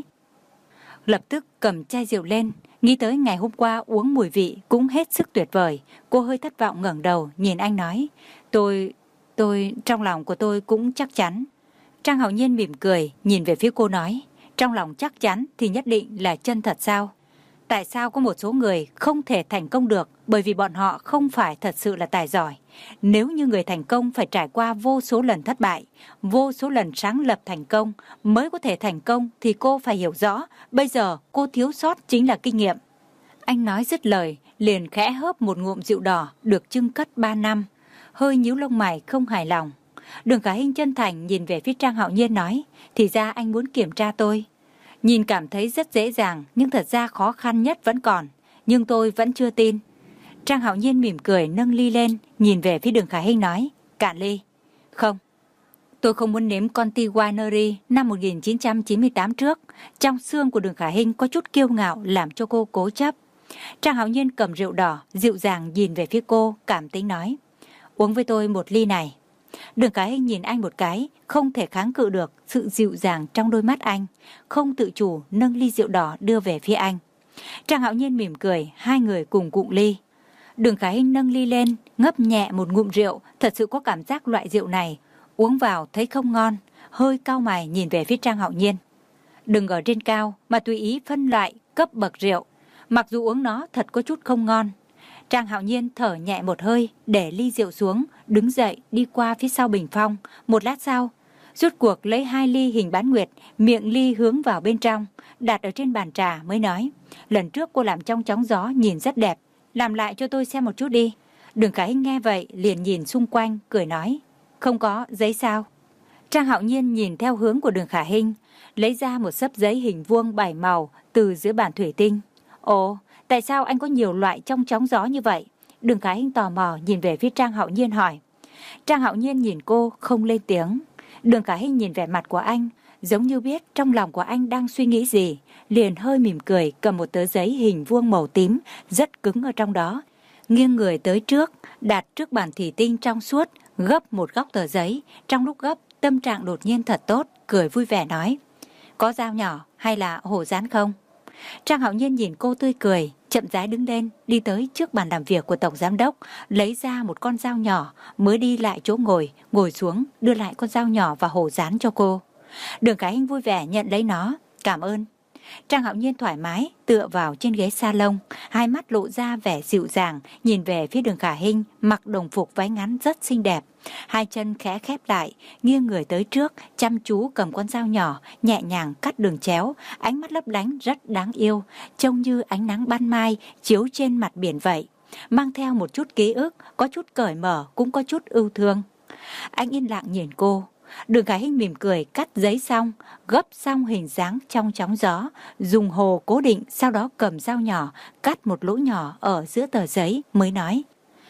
lập tức cầm chai rượu lên, nghĩ tới ngày hôm qua uống mùi vị cũng hết sức tuyệt vời. Cô hơi thất vọng ngẩng đầu nhìn anh nói, tôi, tôi, trong lòng của tôi cũng chắc chắn. Trang Hạo Nhiên mỉm cười nhìn về phía cô nói, trong lòng chắc chắn thì nhất định là chân thật sao? Tại sao có một số người không thể thành công được bởi vì bọn họ không phải thật sự là tài giỏi? Nếu như người thành công phải trải qua vô số lần thất bại, vô số lần sáng lập thành công mới có thể thành công thì cô phải hiểu rõ, bây giờ cô thiếu sót chính là kinh nghiệm. Anh nói dứt lời, liền khẽ hớp một ngụm rượu đỏ được chưng cất ba năm, hơi nhíu lông mày không hài lòng. Đường Khả Hinh chân thành nhìn về phía Trang Hạo Nhiên nói, thì ra anh muốn kiểm tra tôi. Nhìn cảm thấy rất dễ dàng, nhưng thật ra khó khăn nhất vẫn còn, nhưng tôi vẫn chưa tin. Trang Hạo Nhiên mỉm cười nâng ly lên, nhìn về phía Đường Khả Hinh nói, cạn ly. Không, tôi không muốn nếm Conti Winery năm một nghìn chín trăm chín mươi tám trước. Trong xương của Đường Khả Hinh có chút kiêu ngạo làm cho cô cố chấp. Trang Hạo Nhiên cầm rượu đỏ, dịu dàng nhìn về phía cô, cảm tính nói, uống với tôi một ly này. Đường Khả Hinh nhìn anh một cái, không thể kháng cự được sự dịu dàng trong đôi mắt anh, không tự chủ nâng ly rượu đỏ đưa về phía anh. Trang Hạo Nhiên mỉm cười, hai người cùng cụng ly. Đường Khả Hinh nâng ly lên, ngấp nhẹ một ngụm rượu, thật sự có cảm giác loại rượu này uống vào thấy không ngon, hơi cau mày nhìn về phía Trang Hạo Nhiên. Đừng ở trên cao mà tùy ý phân loại cấp bậc rượu, mặc dù uống nó thật có chút không ngon. Trang Hạo Nhiên thở nhẹ một hơi, để ly rượu xuống, đứng dậy đi qua phía sau bình phong. Một lát sau, rút cuộc lấy hai ly hình bán nguyệt, miệng ly hướng vào bên trong, đặt ở trên bàn trà mới nói, lần trước cô làm trong chóng gió nhìn rất đẹp, làm lại cho tôi xem một chút đi. Đường Khả Hinh nghe vậy liền nhìn xung quanh, cười nói, không có giấy sao? Trang Hạo Nhiên nhìn theo hướng của Đường Khả Hinh, lấy ra một xấp giấy hình vuông bảy màu từ dưới bàn thủy tinh. Ồ, tại sao anh có nhiều loại trong chóng gió như vậy? Đường Khả Hinh tò mò nhìn về phía Trang Hạo Nhiên hỏi. Trang Hạo Nhiên nhìn cô không lên tiếng. Đường Khả Hinh nhìn vẻ mặt của anh, giống như biết trong lòng của anh đang suy nghĩ gì, liền hơi mỉm cười cầm một tờ giấy hình vuông màu tím rất cứng ở trong đó, nghiêng người tới trước, đặt trước bàn thủy tinh trong suốt, gấp một góc tờ giấy. Trong lúc gấp, tâm trạng đột nhiên thật tốt, cười vui vẻ nói, có dao nhỏ hay là hổ rán không? Trang Hạo Nhiên nhìn cô tươi cười, chậm rãi đứng lên, đi tới trước bàn làm việc của Tổng Giám Đốc, lấy ra một con dao nhỏ, mới đi lại chỗ ngồi, ngồi xuống, đưa lại con dao nhỏ và hổ rán cho cô. Đường Khả Hinh vui vẻ nhận lấy nó, cảm ơn. Trang Hạo Nhiên thoải mái, tựa vào trên ghế salon, hai mắt lộ ra vẻ dịu dàng, nhìn về phía Đường Khả Hinh, mặc đồng phục váy ngắn rất xinh đẹp. Hai chân khẽ khép lại, nghiêng người tới trước, chăm chú cầm con dao nhỏ, nhẹ nhàng cắt đường chéo, ánh mắt lấp lánh rất đáng yêu, trông như ánh nắng ban mai chiếu trên mặt biển vậy, mang theo một chút ký ức, có chút cởi mở, cũng có chút ưu thương. Anh yên lặng nhìn cô. Đường Khả Hinh mỉm cười cắt giấy xong, gấp xong hình dáng trong chóng gió, dùng hồ cố định, sau đó cầm dao nhỏ, cắt một lỗ nhỏ ở giữa tờ giấy, mới nói,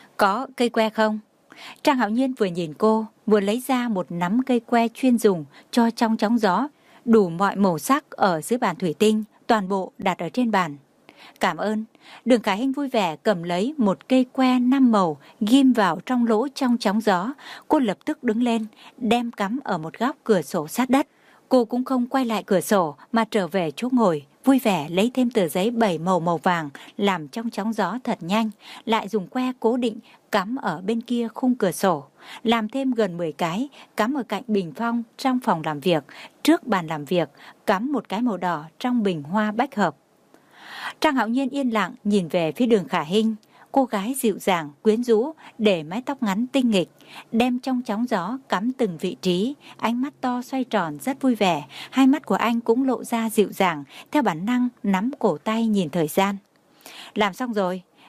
có cây que không? Trang Hạo Nhiên vừa nhìn cô, vừa lấy ra một nắm cây que chuyên dùng cho trong chóng gió, đủ mọi màu sắc ở dưới bàn thủy tinh, toàn bộ đặt ở trên bàn. Cảm ơn. Đường Khả Hinh vui vẻ cầm lấy một cây que năm màu, ghim vào trong lỗ trong chóng gió. Cô lập tức đứng lên, đem cắm ở một góc cửa sổ sát đất. Cô cũng không quay lại cửa sổ mà trở về chỗ ngồi, vui vẻ lấy thêm tờ giấy bảy màu màu vàng, làm trong chóng gió thật nhanh, lại dùng que cố định cắm ở bên kia khung cửa sổ, làm thêm gần mười cái, cắm ở cạnh bình phong trong phòng làm việc, trước bàn làm việc, cắm một cái màu đỏ trong bình hoa bách hợp. Trang Hạo Nhiên yên lặng nhìn về phía Đường Khả Hinh, cô gái dịu dàng, quyến rũ, để mái tóc ngắn tinh nghịch, đem trong chóng gió cắm từng vị trí, ánh mắt to xoay tròn rất vui vẻ, hai mắt của anh cũng lộ ra dịu dàng, theo bản năng nắm cổ tay nhìn thời gian. Làm xong rồi,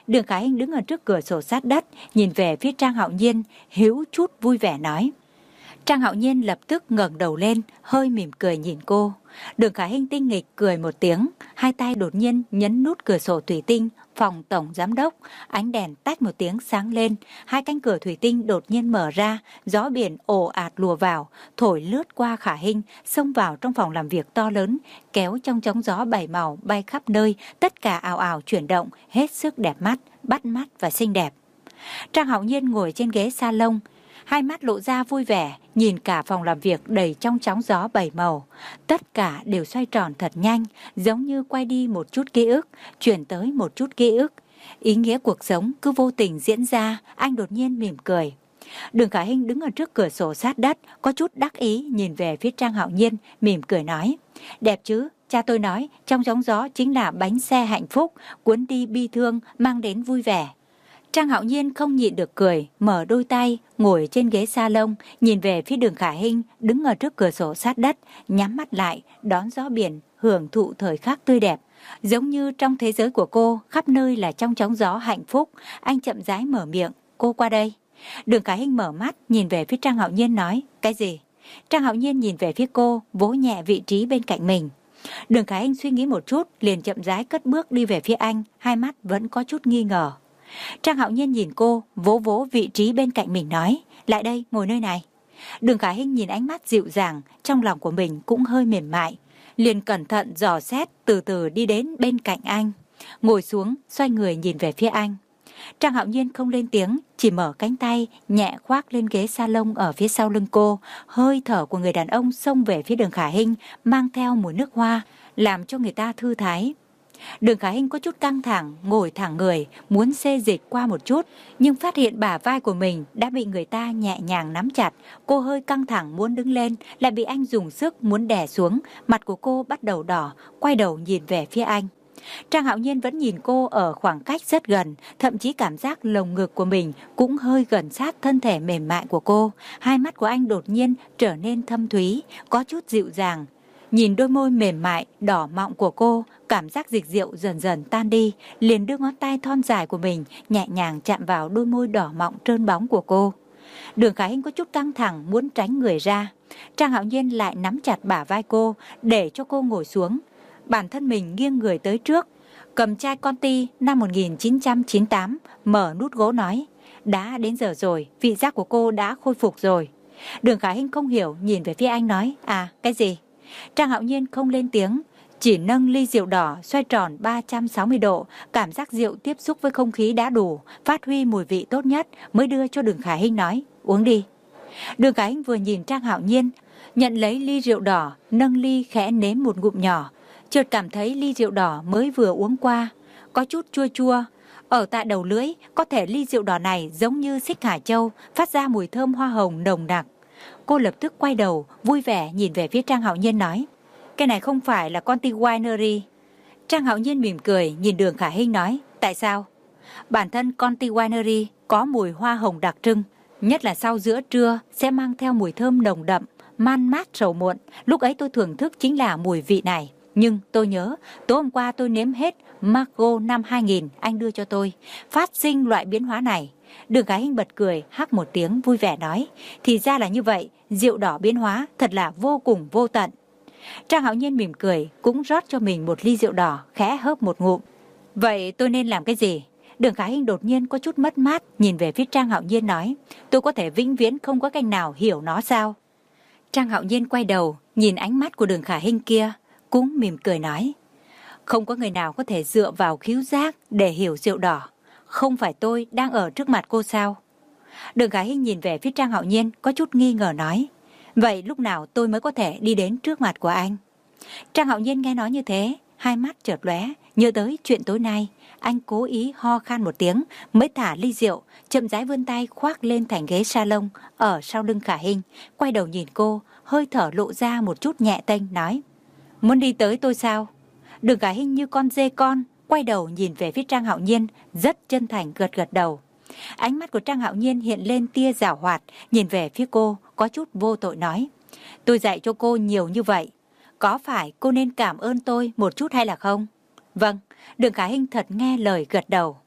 Đường Khả Hinh đứng ở trước cửa sổ sát đất, nhìn về phía Trang Hạo Nhiên, hữu chút vui vẻ nói. Trang Hạo Nhiên lập tức ngẩng đầu lên, hơi mỉm cười nhìn cô. Đường Khả Hinh tinh nghịch cười một tiếng, hai tay đột nhiên nhấn nút cửa sổ thủy tinh phòng tổng giám đốc, ánh đèn tách một tiếng sáng lên, hai cánh cửa thủy tinh đột nhiên mở ra, gió biển ồ ạt lùa vào, thổi lướt qua Khả Hinh, xông vào trong phòng làm việc to lớn, kéo trong chóng gió bảy màu bay khắp nơi, tất cả ào ào chuyển động, hết sức đẹp mắt, bắt mắt và xinh đẹp. Trang Hạo Nhiên ngồi trên ghế salon, hai mắt lộ ra vui vẻ, nhìn cả phòng làm việc đầy trong chóng gió bảy màu. Tất cả đều xoay tròn thật nhanh, giống như quay đi một chút ký ức, chuyển tới một chút ký ức. Ý nghĩa cuộc sống cứ vô tình diễn ra, anh đột nhiên mỉm cười. Đường Khả Hinh đứng ở trước cửa sổ sát đất, có chút đắc ý nhìn về phía Trang Hạo Nhiên, mỉm cười nói. Đẹp chứ, cha tôi nói, trong chóng gió chính là bánh xe hạnh phúc, cuốn đi bi thương, mang đến vui vẻ. Trang Hạo Nhiên không nhịn được cười, mở đôi tay, ngồi trên ghế salon, nhìn về phía Đường Khả Hinh, đứng ở trước cửa sổ sát đất, nhắm mắt lại, đón gió biển, hưởng thụ thời khắc tươi đẹp. Giống như trong thế giới của cô, khắp nơi là trong chóng gió hạnh phúc, anh chậm rãi mở miệng, cô qua đây. Đường Khả Hinh mở mắt, nhìn về phía Trang Hạo Nhiên nói, cái gì? Trang Hạo Nhiên nhìn về phía cô, vỗ nhẹ vị trí bên cạnh mình. Đường Khả Hinh suy nghĩ một chút, liền chậm rãi cất bước đi về phía anh, hai mắt vẫn có chút nghi ngờ. Trang Hạo Nhiên nhìn cô, vỗ vỗ vị trí bên cạnh mình nói, lại đây, ngồi nơi này. Đường Khả Hinh nhìn ánh mắt dịu dàng, trong lòng của mình cũng hơi mềm mại, liền cẩn thận dò xét, từ từ đi đến bên cạnh anh, ngồi xuống, xoay người nhìn về phía anh. Trang Hạo Nhiên không lên tiếng, chỉ mở cánh tay, nhẹ khoác lên ghế salon ở phía sau lưng cô, hơi thở của người đàn ông xông về phía Đường Khả Hinh, mang theo mùi nước hoa, làm cho người ta thư thái. Đường Khả Hinh có chút căng thẳng, ngồi thẳng người, muốn xê dịch qua một chút, nhưng phát hiện bả vai của mình đã bị người ta nhẹ nhàng nắm chặt. Cô hơi căng thẳng muốn đứng lên, lại bị anh dùng sức muốn đè xuống, mặt của cô bắt đầu đỏ, quay đầu nhìn về phía anh. Trang Hạo Nhiên vẫn nhìn cô ở khoảng cách rất gần, thậm chí cảm giác lồng ngực của mình cũng hơi gần sát thân thể mềm mại của cô. Hai mắt của anh đột nhiên trở nên thâm thúy, có chút dịu dàng. Nhìn đôi môi mềm mại, đỏ mọng của cô, cảm giác dịch diệu dần dần tan đi, liền đưa ngón tay thon dài của mình nhẹ nhàng chạm vào đôi môi đỏ mọng trơn bóng của cô. Đường Khả Hinh có chút căng thẳng muốn tránh người ra. Trang Hạo Nhiên lại nắm chặt bả vai cô, để cho cô ngồi xuống. Bản thân mình nghiêng người tới trước, cầm chai Conti năm một nghìn chín trăm chín mươi tám, mở nút gỗ nói, đã đến giờ rồi, vị giác của cô đã khôi phục rồi. Đường Khả Hinh không hiểu, nhìn về phía anh nói, à, cái gì? Trang Hạo Nhiên không lên tiếng, chỉ nâng ly rượu đỏ xoay tròn ba trăm sáu mươi độ, cảm giác rượu tiếp xúc với không khí đã đủ, phát huy mùi vị tốt nhất, mới đưa cho Đường Khả Hinh nói, uống đi. Đường Khả Hinh vừa nhìn Trang Hạo Nhiên, nhận lấy ly rượu đỏ, nâng ly khẽ nếm một ngụm nhỏ, chợt cảm thấy ly rượu đỏ mới vừa uống qua có chút chua chua, ở tại đầu lưỡi, có thể ly rượu đỏ này giống như xích Hà Châu, phát ra mùi thơm hoa hồng nồng nặc. Cô lập tức quay đầu, vui vẻ nhìn về phía Trang Hạo Nhiên nói, cái này không phải là Conti Winery. Trang Hạo Nhiên mỉm cười nhìn Đường Khả Hinh nói, tại sao? Bản thân Conti Winery có mùi hoa hồng đặc trưng, nhất là sau giữa trưa sẽ mang theo mùi thơm nồng đậm, man mát sầu muộn. Lúc ấy tôi thưởng thức chính là mùi vị này. Nhưng tôi nhớ, tối hôm qua tôi nếm hết Margot năm hai nghìn anh đưa cho tôi, phát sinh loại biến hóa này. Đường Khả Hinh bật cười, hắc một tiếng vui vẻ nói, thì ra là như vậy, rượu đỏ biến hóa thật là vô cùng vô tận. Trang Hạo Nhiên mỉm cười, cũng rót cho mình một ly rượu đỏ, khẽ hớp một ngụm. Vậy tôi nên làm cái gì? Đường Khả Hinh đột nhiên có chút mất mát, nhìn về phía Trang Hạo Nhiên nói, tôi có thể vĩnh viễn không có cách nào hiểu nó sao? Trang Hạo Nhiên quay đầu, nhìn ánh mắt của Đường Khả Hinh kia, cũng mỉm cười nói, không có người nào có thể dựa vào khứu giác để hiểu rượu đỏ. Không phải tôi đang ở trước mặt cô sao? Đường Khả Hinh nhìn về phía Trang Hạo Nhiên, có chút nghi ngờ nói, vậy lúc nào tôi mới có thể đi đến trước mặt của anh? Trang Hạo Nhiên nghe nói như thế, hai mắt chợt lóe, nhớ tới chuyện tối nay. Anh cố ý ho khan một tiếng, mới thả ly rượu, chậm rãi vươn tay khoác lên thành ghế salon ở sau lưng Khả Hinh, quay đầu nhìn cô, hơi thở lộ ra một chút nhẹ tênh, nói, muốn đi tới tôi sao? Đường Khả Hinh như con dê con, quay đầu nhìn về phía Trang Hạo Nhiên, rất chân thành gật gật đầu. Ánh mắt của Trang Hạo Nhiên hiện lên tia giảo hoạt, nhìn về phía cô, có chút vô tội nói, tôi dạy cho cô nhiều như vậy, có phải cô nên cảm ơn tôi một chút hay là không? Vâng, Đường Khả Hinh thật nghe lời gật đầu.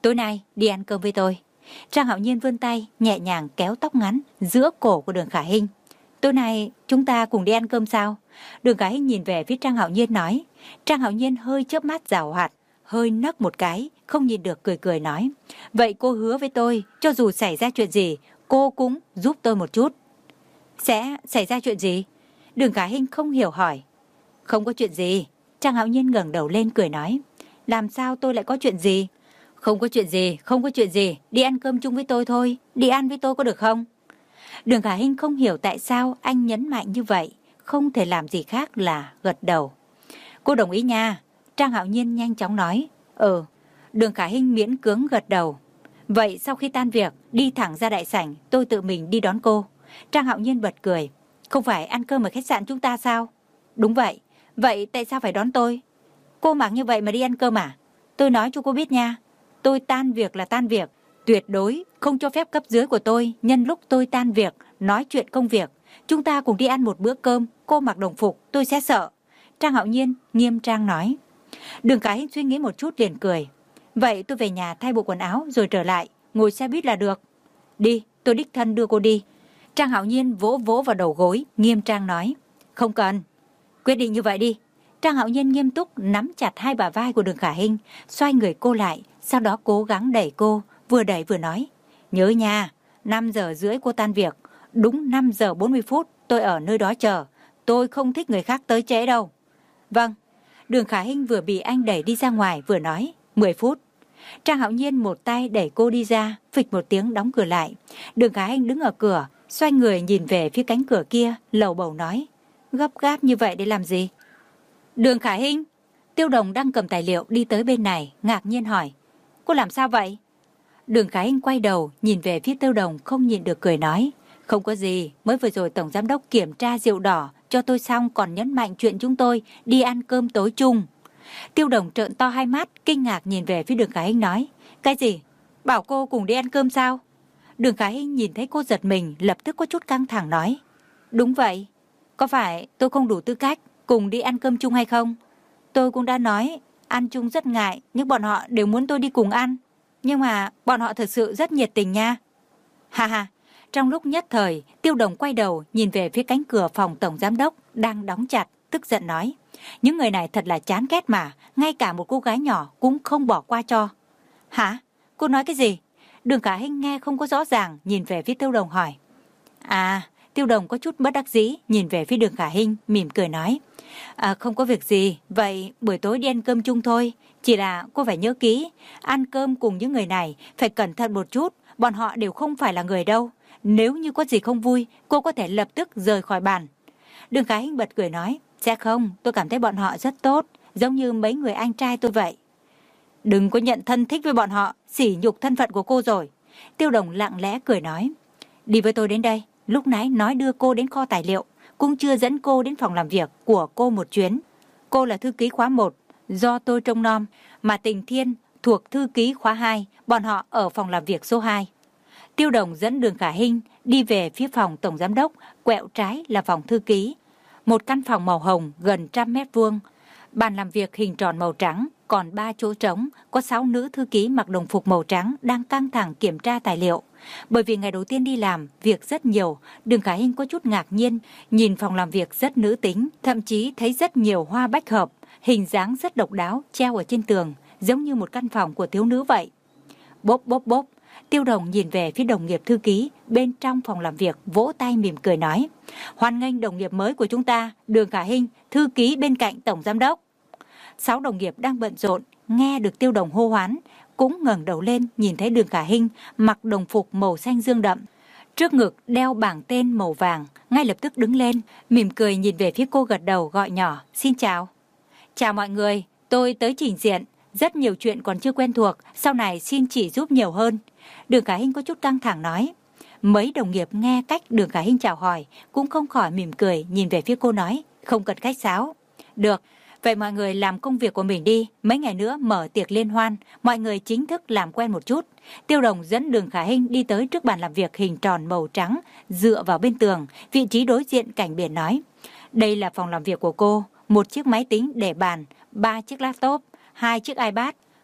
Tối nay đi ăn cơm với tôi. Trang Hạo Nhiên vươn tay nhẹ nhàng kéo tóc ngắn giữa cổ của Đường Khả Hinh. Tối nay chúng ta cùng đi ăn cơm sao? Đường Khả Hinh nhìn về phía Trang Hạo Nhiên nói. Trang Hạo Nhiên hơi chớp mắt giảo hoạt, hơi nấc một cái, không nhìn được cười cười nói. Vậy cô hứa với tôi, cho dù xảy ra chuyện gì, cô cũng giúp tôi một chút. Sẽ xảy ra chuyện gì? Đường Khả Hinh không hiểu hỏi. Không có chuyện gì. Trang Hạo Nhiên ngẩng đầu lên cười nói. Làm sao tôi lại có chuyện gì? Không có chuyện gì, không có chuyện gì, đi ăn cơm chung với tôi thôi, đi ăn với tôi có được không? Đường Khả Hinh không hiểu tại sao anh nhấn mạnh như vậy, không thể làm gì khác là gật đầu. Cô đồng ý nha. Trang Hạo Nhiên nhanh chóng nói. Ừ. Đường Khả Hinh miễn cưỡng gật đầu. Vậy sau khi tan việc, đi thẳng ra đại sảnh, tôi tự mình đi đón cô. Trang Hạo Nhiên bật cười. Không phải ăn cơm ở khách sạn chúng ta sao? Đúng vậy. Vậy tại sao phải đón tôi? Cô mặc như vậy mà đi ăn cơm à? Tôi nói cho cô biết nha. Tôi tan việc là tan việc. Tuyệt đối không cho phép cấp dưới của tôi nhân lúc tôi tan việc nói chuyện công việc. Chúng ta cùng đi ăn một bữa cơm. Cô mặc đồng phục tôi sẽ sợ. Trang Hạo Nhiên nghiêm trang nói. Đường Khả Hinh suy nghĩ một chút liền cười. Vậy tôi về nhà thay bộ quần áo rồi trở lại, ngồi xe buýt là được. Đi, tôi đích thân đưa cô đi. Trang Hạo Nhiên vỗ vỗ vào đầu gối, nghiêm trang nói. Không cần. Quyết định như vậy đi. Trang Hạo Nhiên nghiêm túc nắm chặt hai bả vai của Đường Khả Hinh, xoay người cô lại, sau đó cố gắng đẩy cô, vừa đẩy vừa nói. Nhớ nha, năm giờ rưỡi cô tan việc, đúng năm giờ bốn mươi phút tôi ở nơi đó chờ. Tôi không thích người khác tới trễ đâu. Vâng. Đường Khả Hinh vừa bị anh đẩy đi ra ngoài vừa nói. mười phút. Trang Hạo Nhiên một tay đẩy cô đi ra, phịch một tiếng đóng cửa lại. Đường Khả Hinh đứng ở cửa, xoay người nhìn về phía cánh cửa kia, lầu bầu nói. Gấp gáp như vậy để làm gì? Đường Khả Hinh. Tiêu Đồng đang cầm tài liệu đi tới bên này, ngạc nhiên hỏi. Cô làm sao vậy? Đường Khả Hinh quay đầu, nhìn về phía Tiêu Đồng không nhịn được cười nói. Không có gì, mới vừa rồi Tổng Giám đốc kiểm tra rượu đỏ cho tôi xong còn nhấn mạnh chuyện chúng tôi đi ăn cơm tối chung. Tiêu Đồng trợn to hai mắt, kinh ngạc nhìn về phía Đường Khả Hinh nói. Cái gì? Bảo cô cùng đi ăn cơm sao? Đường Khả Hinh nhìn thấy cô giật mình, lập tức có chút căng thẳng nói. Đúng vậy. Có phải tôi không đủ tư cách cùng đi ăn cơm chung hay không? Tôi cũng đã nói, ăn chung rất ngại, nhưng bọn họ đều muốn tôi đi cùng ăn. Nhưng mà bọn họ thật sự rất nhiệt tình nha. Ha ha. Trong lúc nhất thời, Tiêu Đồng quay đầu nhìn về phía cánh cửa phòng Tổng Giám đốc đang đóng chặt, tức giận nói. Những người này thật là chán ghét mà, ngay cả một cô gái nhỏ cũng không bỏ qua cho. Hả? Cô nói cái gì? Đường Khả Hinh nghe không có rõ ràng, nhìn về phía Tiêu Đồng hỏi. À, Tiêu Đồng có chút bất đắc dĩ, nhìn về phía Đường Khả Hinh, mỉm cười nói. À, không có việc gì, vậy buổi tối đi ăn cơm chung thôi. Chỉ là cô phải nhớ kỹ, ăn cơm cùng những người này phải cẩn thận một chút, bọn họ đều không phải là người đâu. Nếu như có gì không vui, cô có thể lập tức rời khỏi bàn. Đường Khả Hinh bật cười nói. Sẽ không, tôi cảm thấy bọn họ rất tốt, giống như mấy người anh trai tôi vậy. Đừng có nhận thân thích với bọn họ, sỉ nhục thân phận của cô rồi. Tiêu Đồng lặng lẽ cười nói. Đi với tôi đến đây, lúc nãy nói đưa cô đến kho tài liệu, cũng chưa dẫn cô đến phòng làm việc của cô một chuyến. Cô là thư ký khóa một, do tôi trông nom, mà Tình Thiên thuộc thư ký khóa hai, bọn họ ở phòng làm việc số hai. Tiêu Đồng dẫn Đường Khả Hinh đi về phía phòng Tổng Giám đốc, quẹo trái là phòng thư ký. Một căn phòng màu hồng gần trăm mét vuông, bàn làm việc hình tròn màu trắng, còn ba chỗ trống, có sáu nữ thư ký mặc đồng phục màu trắng đang căng thẳng kiểm tra tài liệu. Bởi vì ngày đầu tiên đi làm, việc rất nhiều, Đường Khả Hinh có chút ngạc nhiên, nhìn phòng làm việc rất nữ tính, thậm chí thấy rất nhiều hoa bách hợp, hình dáng rất độc đáo treo ở trên tường, giống như một căn phòng của thiếu nữ vậy. Bốp bốp bốp. Tiêu Đồng nhìn về phía đồng nghiệp thư ký bên trong phòng làm việc, vỗ tay mỉm cười nói. Hoan nghênh đồng nghiệp mới của chúng ta, Đường Khả Hinh, thư ký bên cạnh Tổng Giám đốc. Sáu đồng nghiệp đang bận rộn, nghe được Tiêu Đồng hô hoán, cũng ngẩng đầu lên nhìn thấy Đường Khả Hinh mặc đồng phục màu xanh dương đậm. Trước ngực đeo bảng tên màu vàng, ngay lập tức đứng lên, mỉm cười nhìn về phía cô gật đầu gọi nhỏ. Xin chào. Chào mọi người, tôi tới trình diện. Rất nhiều chuyện còn chưa quen thuộc, sau này xin chỉ giúp nhiều hơn. Đường Khả Hinh có chút căng thẳng nói. Mấy đồng nghiệp nghe cách Đường Khả Hinh chào hỏi, cũng không khỏi mỉm cười nhìn về phía cô nói. Không cần khách sáo. Được, vậy mọi người làm công việc của mình đi. Mấy ngày nữa mở tiệc liên hoan, mọi người chính thức làm quen một chút. Tiêu Đồng dẫn Đường Khả Hinh đi tới trước bàn làm việc hình tròn màu trắng, dựa vào bên tường, vị trí đối diện cảnh biển nói. Đây là phòng làm việc của cô, một chiếc máy tính để bàn, ba chiếc laptop, hai chiếc iPad,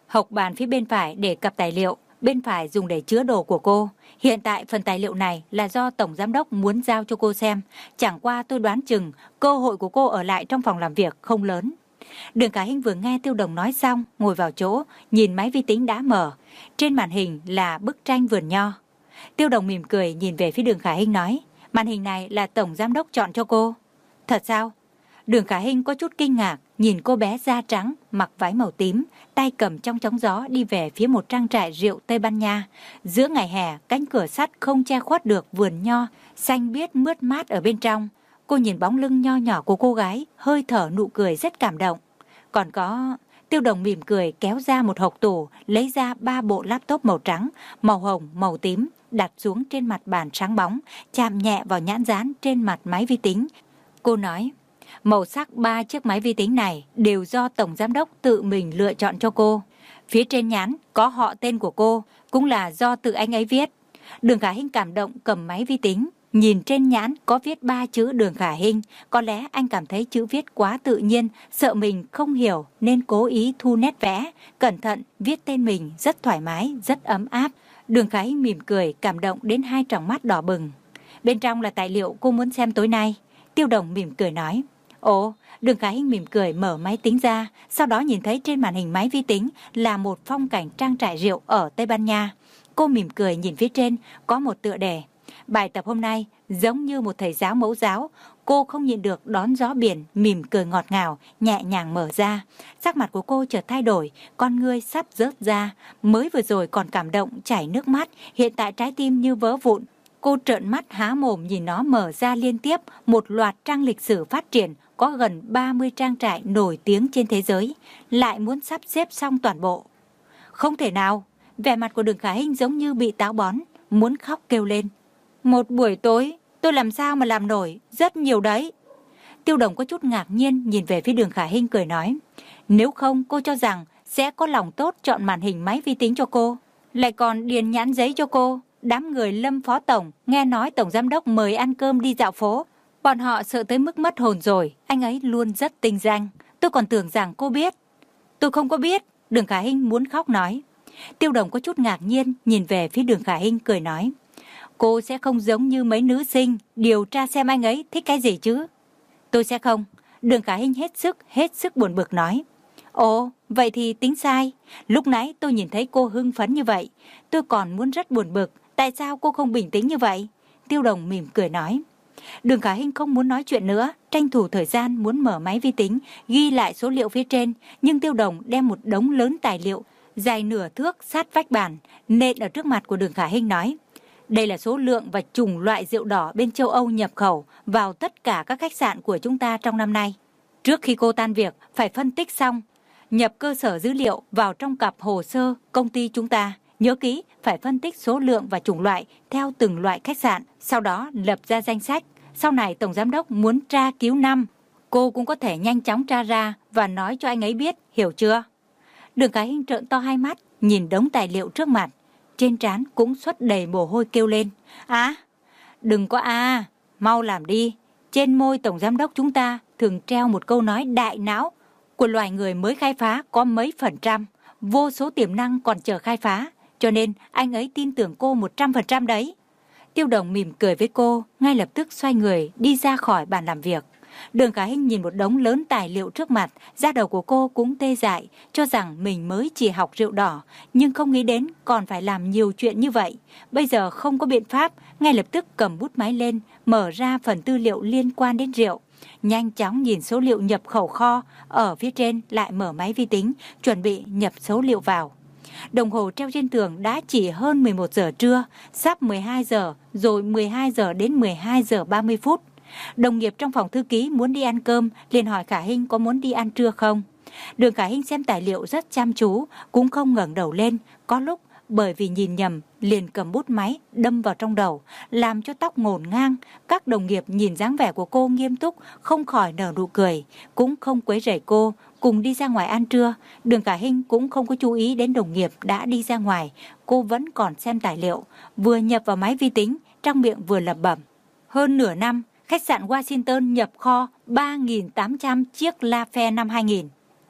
Hộc bàn phía bên phải để cặp tài liệu, bên phải dùng để chứa đồ của cô. Hiện tại phần tài liệu này là do Tổng Giám đốc muốn giao cho cô xem. Chẳng qua tôi đoán chừng cơ hội của cô ở lại trong phòng làm việc không lớn. Đường Khả Hinh vừa nghe Tiêu Đồng nói xong, ngồi vào chỗ, nhìn máy vi tính đã mở. Trên màn hình là bức tranh vườn nho. Tiêu Đồng mỉm cười nhìn về phía Đường Khả Hinh nói, màn hình này là Tổng Giám đốc chọn cho cô. Thật sao? Đường Khả Hinh có chút kinh ngạc, nhìn cô bé da trắng, mặc váy màu tím, tay cầm trong chóng gió đi về phía một trang trại rượu Tây Ban Nha. Giữa ngày hè, cánh cửa sắt không che khuất được vườn nho, xanh biếc mướt mát ở bên trong. Cô nhìn bóng lưng nho nhỏ của cô gái, hơi thở nụ cười rất cảm động. Còn có... Tiêu Đồng mỉm cười kéo ra một hộc tủ, lấy ra ba bộ laptop màu trắng, màu hồng, màu tím, đặt xuống trên mặt bàn sáng bóng, chạm nhẹ vào nhãn dán trên mặt máy vi tính. Cô nói, màu sắc ba chiếc máy vi tính này đều do Tổng Giám đốc tự mình lựa chọn cho cô. Phía trên nhãn có họ tên của cô, cũng là do tự anh ấy viết. Đường Khả Hinh cảm động cầm máy vi tính, nhìn trên nhãn có viết ba chữ Đường Khả Hinh. Có lẽ anh cảm thấy chữ viết quá tự nhiên, sợ mình không hiểu nên cố ý thu nét vẽ, cẩn thận viết tên mình rất thoải mái, rất ấm áp. Đường Khả Hinh mỉm cười, cảm động đến hai tròng mắt đỏ bừng. Bên trong là tài liệu cô muốn xem tối nay. Tiêu Đồng mỉm cười nói. Ồ, Đường Khả Hinh mỉm cười mở máy tính ra, sau đó nhìn thấy trên màn hình máy vi tính là một phong cảnh trang trại rượu ở Tây Ban Nha. Cô mỉm cười nhìn phía trên, có một tựa đề. Bài tập hôm nay giống như một thầy giáo mẫu giáo. Cô không nhịn được đón gió biển, mỉm cười ngọt ngào, nhẹ nhàng mở ra. Sắc mặt của cô chợt thay đổi, con ngươi sắp rớt ra. Mới vừa rồi còn cảm động chảy nước mắt, hiện tại trái tim như vỡ vụn. Cô trợn mắt há mồm nhìn nó mở ra liên tiếp một loạt trang lịch sử phát triển, có gần ba mươi trang trại nổi tiếng trên thế giới, lại muốn sắp xếp xong toàn bộ. Không thể nào, vẻ mặt của Đường Khả Hinh giống như bị táo bón, muốn khóc kêu lên. Một buổi tối, tôi làm sao mà làm nổi, rất nhiều đấy. Tiêu Đồng có chút ngạc nhiên nhìn về phía Đường Khả Hinh cười nói, nếu không cô cho rằng sẽ có lòng tốt chọn màn hình máy vi tính cho cô, lại còn điền nhãn giấy cho cô. Đám người Lâm Phó Tổng nghe nói Tổng Giám đốc mời ăn cơm đi dạo phố, bọn họ sợ tới mức mất hồn rồi. Anh ấy luôn rất tinh danh, tôi còn tưởng rằng cô biết. Tôi không có biết. Đường Khả Hinh muốn khóc nói. Tiêu Đồng có chút ngạc nhiên nhìn về phía Đường Khả Hinh cười nói, cô sẽ không giống như mấy nữ sinh điều tra xem anh ấy thích cái gì chứ? Tôi sẽ không. Đường Khả Hinh hết sức hết sức buồn bực nói. Ồ, vậy thì tính sai. Lúc nãy tôi nhìn thấy cô hưng phấn như vậy, tôi còn muốn rất buồn bực. Tại sao cô không bình tĩnh như vậy? Tiêu Đồng mỉm cười nói. Đường Khả Hinh không muốn nói chuyện nữa, tranh thủ thời gian muốn mở máy vi tính, ghi lại số liệu phía trên. Nhưng Tiêu Đồng đem một đống lớn tài liệu, dài nửa thước sát vách bàn, nện ở trước mặt của Đường Khả Hinh nói. Đây là số lượng và chủng loại rượu đỏ bên châu Âu nhập khẩu vào tất cả các khách sạn của chúng ta trong năm nay. Trước khi cô tan việc, phải phân tích xong, nhập cơ sở dữ liệu vào trong cặp hồ sơ công ty chúng ta. Nhớ kỹ, phải phân tích số lượng và chủng loại theo từng loại khách sạn, sau đó lập ra danh sách. Sau này Tổng Giám đốc muốn tra cứu năm, cô cũng có thể nhanh chóng tra ra và nói cho anh ấy biết, hiểu chưa? Đường Khả Hinh trợn to hai mắt, nhìn đống tài liệu trước mặt. Trên trán cũng xuất đầy mồ hôi kêu lên. À, đừng có à, mau làm đi. Trên môi Tổng Giám đốc chúng ta thường treo một câu nói đại não của loài người mới khai phá có mấy phần trăm, vô số tiềm năng còn chờ khai phá. Cho nên anh ấy tin tưởng cô một trăm phần trăm đấy. Tiêu Đồng mỉm cười với cô, ngay lập tức xoay người đi ra khỏi bàn làm việc. Đường Khả Hinh nhìn một đống lớn tài liệu trước mặt, da đầu của cô cũng tê dại, cho rằng mình mới chỉ học rượu đỏ, nhưng không nghĩ đến còn phải làm nhiều chuyện như vậy. Bây giờ không có biện pháp, ngay lập tức cầm bút máy lên, mở ra phần tư liệu liên quan đến rượu. Nhanh chóng nhìn số liệu nhập khẩu kho, ở phía trên lại mở máy vi tính, chuẩn bị nhập số liệu vào. Đồng hồ treo trên tường đã chỉ hơn mười một giờ trưa, sắp mười hai giờ, rồi mười hai giờ đến mười hai giờ ba mươi phút. Đồng nghiệp trong phòng thư ký muốn đi ăn cơm, liền hỏi Khả Hinh có muốn đi ăn trưa không. Đường Khả Hinh xem tài liệu rất chăm chú, cũng không ngẩng đầu lên. Có lúc bởi vì nhìn nhầm, liền cầm bút máy đâm vào trong đầu, làm cho tóc ngổn ngang. Các đồng nghiệp nhìn dáng vẻ của cô nghiêm túc, không khỏi nở nụ cười, cũng không quấy rầy cô, cùng đi ra ngoài ăn trưa. Đường Khả Hinh cũng không có chú ý đến đồng nghiệp đã đi ra ngoài, cô vẫn còn xem tài liệu, vừa nhập vào máy vi tính, trong miệng vừa lẩm bẩm. Hơn nửa năm, khách sạn Washington nhập kho ba nghìn tám trăm chiếc La Fe năm hai nghìn.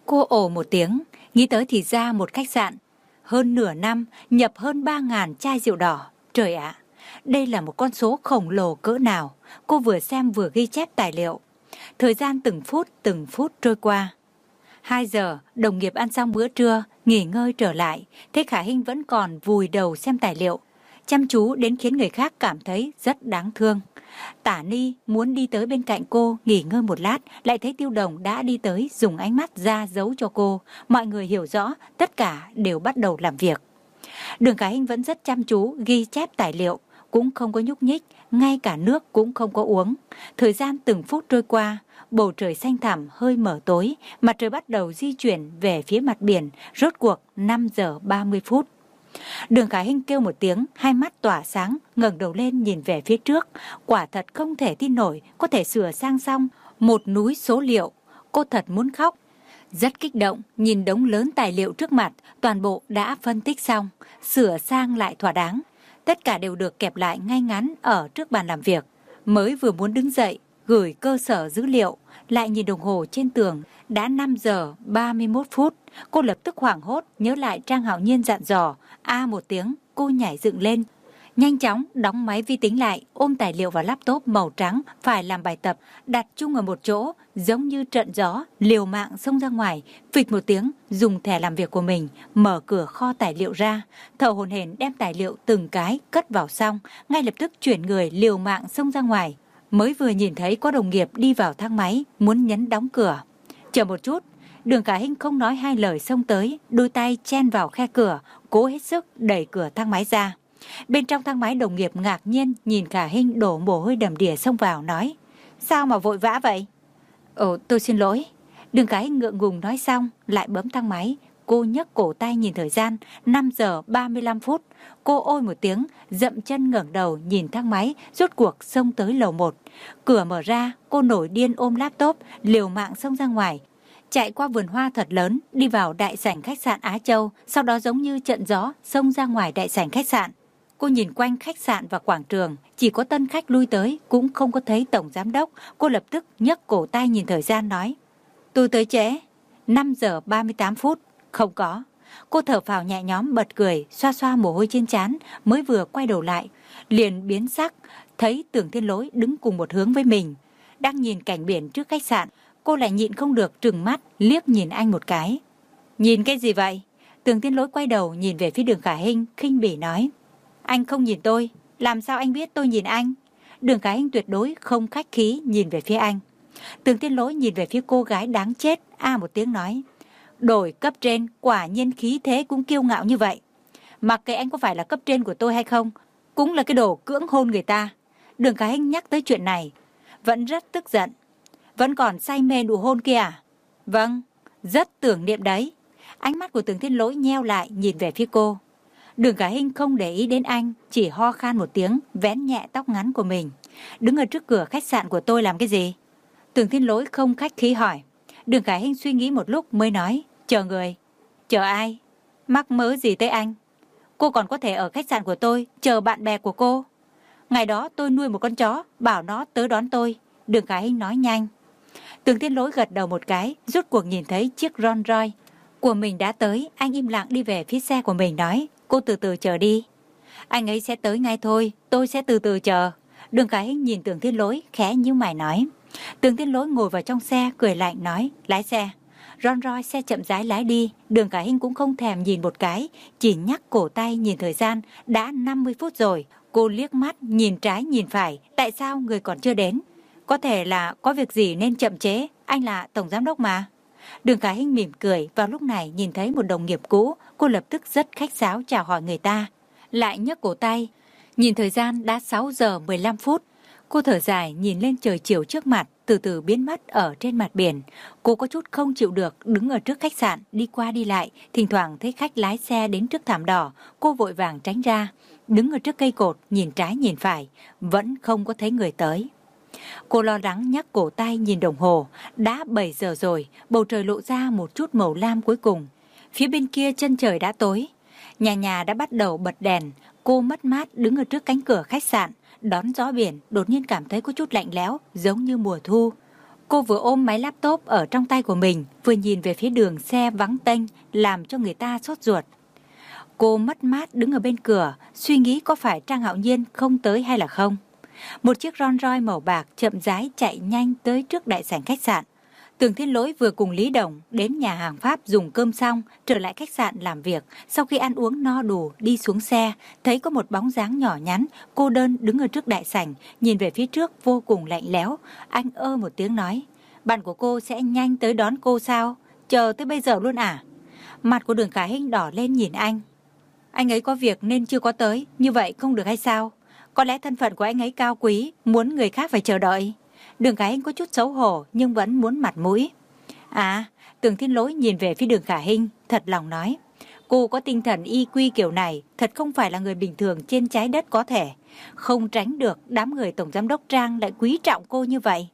Cô ồ một tiếng, nghĩ tới thì ra một khách sạn. Hơn nửa năm, nhập hơn ba ngàn chai rượu đỏ. Trời ạ, đây là một con số khổng lồ cỡ nào. Cô vừa xem vừa ghi chép tài liệu. Thời gian từng phút từng phút trôi qua. Hai giờ, đồng nghiệp ăn xong bữa trưa, nghỉ ngơi trở lại. Thế Khả Hinh vẫn còn vùi đầu xem tài liệu. Chăm chú đến khiến người khác cảm thấy rất đáng thương. Tả Ni muốn đi tới bên cạnh cô nghỉ ngơi một lát, lại thấy Tiêu Đồng đã đi tới dùng ánh mắt ra dấu cho cô. Mọi người hiểu rõ, tất cả đều bắt đầu làm việc. Đường Khả Hinh vẫn rất chăm chú ghi chép tài liệu, cũng không có nhúc nhích, ngay cả nước cũng không có uống. Thời gian từng phút trôi qua, bầu trời xanh thẳm hơi mở tối, mặt trời bắt đầu di chuyển về phía mặt biển, rốt cuộc năm giờ ba mươi phút. Đường Khả Hinh kêu một tiếng, hai mắt tỏa sáng, ngẩng đầu lên nhìn về phía trước. Quả thật không thể tin nổi, có thể sửa sang xong một núi số liệu. Cô thật muốn khóc. Rất kích động, nhìn đống lớn tài liệu trước mặt, toàn bộ đã phân tích xong, sửa sang lại thỏa đáng. Tất cả đều được kẹp lại ngay ngắn ở trước bàn làm việc. Mới vừa muốn đứng dậy, gửi cơ sở dữ liệu, lại nhìn đồng hồ trên tường, đã năm giờ ba mươi mốt phút. Cô lập tức hoảng hốt, nhớ lại Trang Hạo Nhiên dặn dò. A một tiếng, cô nhảy dựng lên. Nhanh chóng đóng máy vi tính lại, ôm tài liệu vào laptop màu trắng, phải làm bài tập, đặt chung ở một chỗ, giống như trận gió, liều mạng xông ra ngoài, phịch một tiếng, dùng thẻ làm việc của mình, mở cửa kho tài liệu ra, thở hổn hển đem tài liệu từng cái cất vào xong, ngay lập tức chuyển người liều mạng xông ra ngoài. Mới vừa nhìn thấy có đồng nghiệp đi vào thang máy, muốn nhấn đóng cửa. Chờ một chút, Đường Khả Hinh không nói hai lời xông tới, đôi tay chen vào khe cửa, cố hết sức đẩy cửa thang máy ra. Bên trong thang máy đồng nghiệp ngạc nhiên nhìn Khả Hinh đổ mồ hôi đầm đìa xông vào nói: Sao mà vội vã vậy? Ồ, tôi xin lỗi. Đường Khả Hinh ngượng ngùng nói xong, lại bấm thang máy. Cô nhấc cổ tay nhìn thời gian, năm giờ ba mươi lăm phút. Cô ôi một tiếng, dậm chân ngẩng đầu nhìn thang máy, rốt cuộc xông tới lầu một. Cửa mở ra, cô nổi điên ôm laptop, liều mạng xông ra ngoài. Chạy qua vườn hoa thật lớn, đi vào đại sảnh khách sạn Á Châu, sau đó giống như trận gió, xông ra ngoài đại sảnh khách sạn. Cô nhìn quanh khách sạn và quảng trường, chỉ có tân khách lui tới, cũng không có thấy tổng giám đốc. Cô lập tức nhấc cổ tay nhìn thời gian nói: Tôi tới trễ, năm giờ ba mươi tám phút. Không có. Cô thở phào nhẹ nhõm bật cười, xoa xoa mồ hôi trên trán, mới vừa quay đầu lại, liền biến sắc, thấy Tưởng Thiên Lỗi đứng cùng một hướng với mình, đang nhìn cảnh biển trước khách sạn. Cô lại nhịn không được trừng mắt liếc nhìn anh một cái. Nhìn cái gì vậy? Tưởng Thiên Lỗi quay đầu nhìn về phía Đường Khả Hinh, khinh bỉ nói: Anh không nhìn tôi, làm sao anh biết tôi nhìn anh? Đường Khả Hinh tuyệt đối không khách khí nhìn về phía anh. Tưởng Thiên Lỗi nhìn về phía cô gái đáng chết, a một tiếng nói: Đổi cấp trên, quả nhiên khí thế cũng kiêu ngạo như vậy. Mặc kệ anh có phải là cấp trên của tôi hay không, cũng là cái đồ cưỡng hôn người ta. Đường Khả Hinh nhắc tới chuyện này, vẫn rất tức giận. Vẫn còn say mê nụ hôn kia à? Vâng, rất tưởng niệm đấy. Ánh mắt của Tưởng Thiên Lỗi nheo lại nhìn về phía cô. Đường Khả Hinh không để ý đến anh, chỉ ho khan một tiếng, vén nhẹ tóc ngắn của mình. Đứng ở trước cửa khách sạn của tôi làm cái gì? Tưởng Thiên Lỗi không khách khí hỏi. Đường Khả Hinh suy nghĩ một lúc mới nói: Chờ người. Chờ ai? Mắc mớ gì tới anh? Cô còn có thể ở khách sạn của tôi chờ bạn bè của cô. Ngày đó tôi nuôi một con chó, bảo nó tới đón tôi. Đường Khả Hinh nói nhanh. Tưởng Thiên Lỗi gật đầu một cái, rút cuộc nhìn thấy chiếc Rolls Royce của mình đã tới. Anh im lặng đi về phía xe của mình nói: Cô từ từ chờ đi. Anh ấy sẽ tới ngay thôi, tôi sẽ từ từ chờ. Đường Khả Hinh nhìn Tưởng Thiên Lỗi khẽ nhíu mày nói. Tưởng Thiên Lỗi ngồi vào trong xe cười lạnh nói: Lái xe. Rolls Royce xe chậm rãi lái đi. Đường Khả Hinh cũng không thèm nhìn một cái, chỉ nhắc cổ tay nhìn thời gian, đã năm mươi phút rồi. Cô liếc mắt nhìn trái nhìn phải, tại sao người còn chưa đến? Có thể là có việc gì nên chậm chế, anh là tổng giám đốc mà. Đường Khả Hinh mỉm cười, vào lúc này nhìn thấy một đồng nghiệp cũ, cô lập tức rất khách sáo chào hỏi người ta, lại nhấc cổ tay. Nhìn thời gian đã sáu giờ mười lăm phút. Cô thở dài nhìn lên trời chiều trước mặt, từ từ biến mất ở trên mặt biển. Cô có chút không chịu được, đứng ở trước khách sạn, đi qua đi lại, thỉnh thoảng thấy khách lái xe đến trước thảm đỏ, cô vội vàng tránh ra. Đứng ở trước cây cột, nhìn trái nhìn phải, vẫn không có thấy người tới. Cô lo lắng nhắc cổ tay nhìn đồng hồ, đã bảy giờ rồi, bầu trời lộ ra một chút màu lam cuối cùng. Phía bên kia chân trời đã tối, nhà nhà đã bắt đầu bật đèn. Cô mất mát đứng ở trước cánh cửa khách sạn, đón gió biển, đột nhiên cảm thấy có chút lạnh lẽo, giống như mùa thu. Cô vừa ôm máy laptop ở trong tay của mình, vừa nhìn về phía đường xe vắng tênh, làm cho người ta sốt ruột. Cô mất mát đứng ở bên cửa, suy nghĩ có phải Trang Hạo Nhiên không tới hay là không. Một chiếc Rolls Royce màu bạc chậm rãi chạy nhanh tới trước đại sảnh khách sạn. Tưởng Thiên Lỗi vừa cùng Lý Đồng đến nhà hàng Pháp dùng cơm xong, trở lại khách sạn làm việc. Sau khi ăn uống no đủ, đi xuống xe, thấy có một bóng dáng nhỏ nhắn, cô đơn đứng ở trước đại sảnh, nhìn về phía trước vô cùng lạnh lẽo. Anh ơ một tiếng nói, bạn của cô sẽ nhanh tới đón cô sao? Chờ tới bây giờ luôn à? Mặt của Đường Khả Hinh đỏ lên nhìn anh. Anh ấy có việc nên chưa có tới, như vậy không được hay sao? Có lẽ thân phận của anh ấy cao quý, muốn người khác phải chờ đợi. Đường Khả Hinh có chút xấu hổ nhưng vẫn muốn mặt mũi. À, Tưởng Thiên Lỗi nhìn về phía Đường Khả Hinh, thật lòng nói. Cô có tinh thần i quy kiểu này, thật không phải là người bình thường trên trái đất có thể. Không tránh được đám người Tổng Giám đốc Trang lại quý trọng cô như vậy.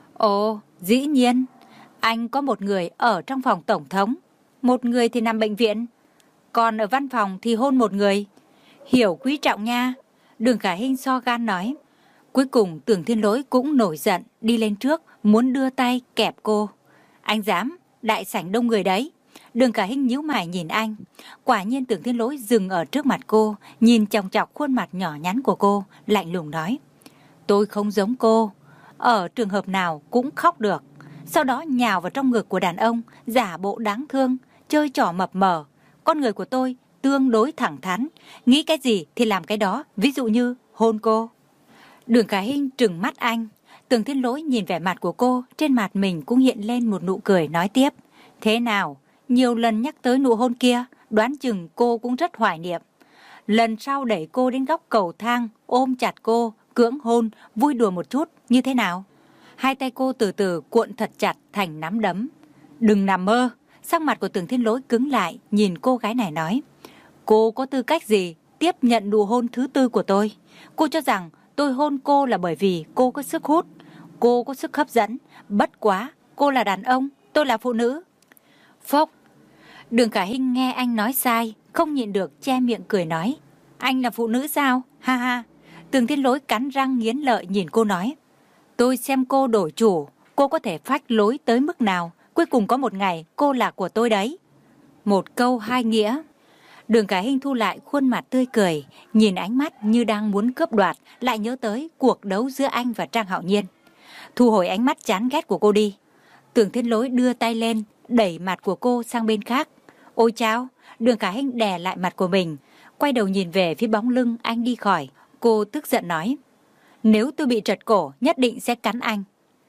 Ồ, dĩ nhiên. Anh có một người ở trong phòng Tổng thống, một người thì nằm bệnh viện, còn ở văn phòng thì hôn một người. Hiểu quý trọng nha. Đường Khả Hinh so gan nói. Cuối cùng Tưởng Thiên Lỗi cũng nổi giận, đi lên trước, muốn đưa tay kẹp cô. Anh dám, đại sảnh đông người đấy. Đường Khả Hinh nhíu mày nhìn anh. Quả nhiên Tưởng Thiên Lỗi dừng ở trước mặt cô, nhìn chòng chọc khuôn mặt nhỏ nhắn của cô, lạnh lùng nói. Tôi không giống cô, ở trường hợp nào cũng khóc được. Sau đó nhào vào trong ngực của đàn ông, giả bộ đáng thương, chơi trò mập mờ. Con người của tôi tương đối thẳng thắn, nghĩ cái gì thì làm cái đó, ví dụ như hôn cô. Đường Khả Hinh trừng mắt anh. Tưởng Thiên Lỗi nhìn vẻ mặt của cô, trên mặt mình cũng hiện lên một nụ cười nói tiếp. Thế nào, nhiều lần nhắc tới nụ hôn kia, đoán chừng cô cũng rất hoài niệm. Lần sau đẩy cô đến góc cầu thang, ôm chặt cô, cưỡng hôn, vui đùa một chút, như thế nào? Hai tay cô từ từ cuộn thật chặt thành nắm đấm. Đừng nằm mơ. Sắc mặt của Tưởng Thiên Lỗi cứng lại, nhìn cô gái này nói. Cô có tư cách gì tiếp nhận nụ hôn thứ tư của tôi? Cô cho rằng tôi hôn cô là bởi vì cô có sức hút, cô có sức hấp dẫn. Bất quá, cô là đàn ông, tôi là phụ nữ. Phốc. Đường Khả Hinh nghe anh nói sai, không nhịn được che miệng cười nói. Anh là phụ nữ sao? Ha ha. Tưởng Thiên Lỗi cắn răng nghiến lợi nhìn cô nói. Tôi xem cô đổi chủ, cô có thể phách lối tới mức nào. Cuối cùng có một ngày cô là của tôi đấy. Một câu hai nghĩa. Đường Khả Hinh thu lại khuôn mặt tươi cười, nhìn ánh mắt như đang muốn cướp đoạt, lại nhớ tới cuộc đấu giữa anh và Trang Hạo Nhiên. Thu hồi ánh mắt chán ghét của cô đi. Tưởng Thiên Lỗi đưa tay lên, đẩy mặt của cô sang bên khác. Ôi chao. Đường Khả Hinh đè lại mặt của mình, quay đầu nhìn về phía bóng lưng anh đi khỏi. Cô tức giận nói. Nếu tôi bị trật cổ, nhất định sẽ cắn anh.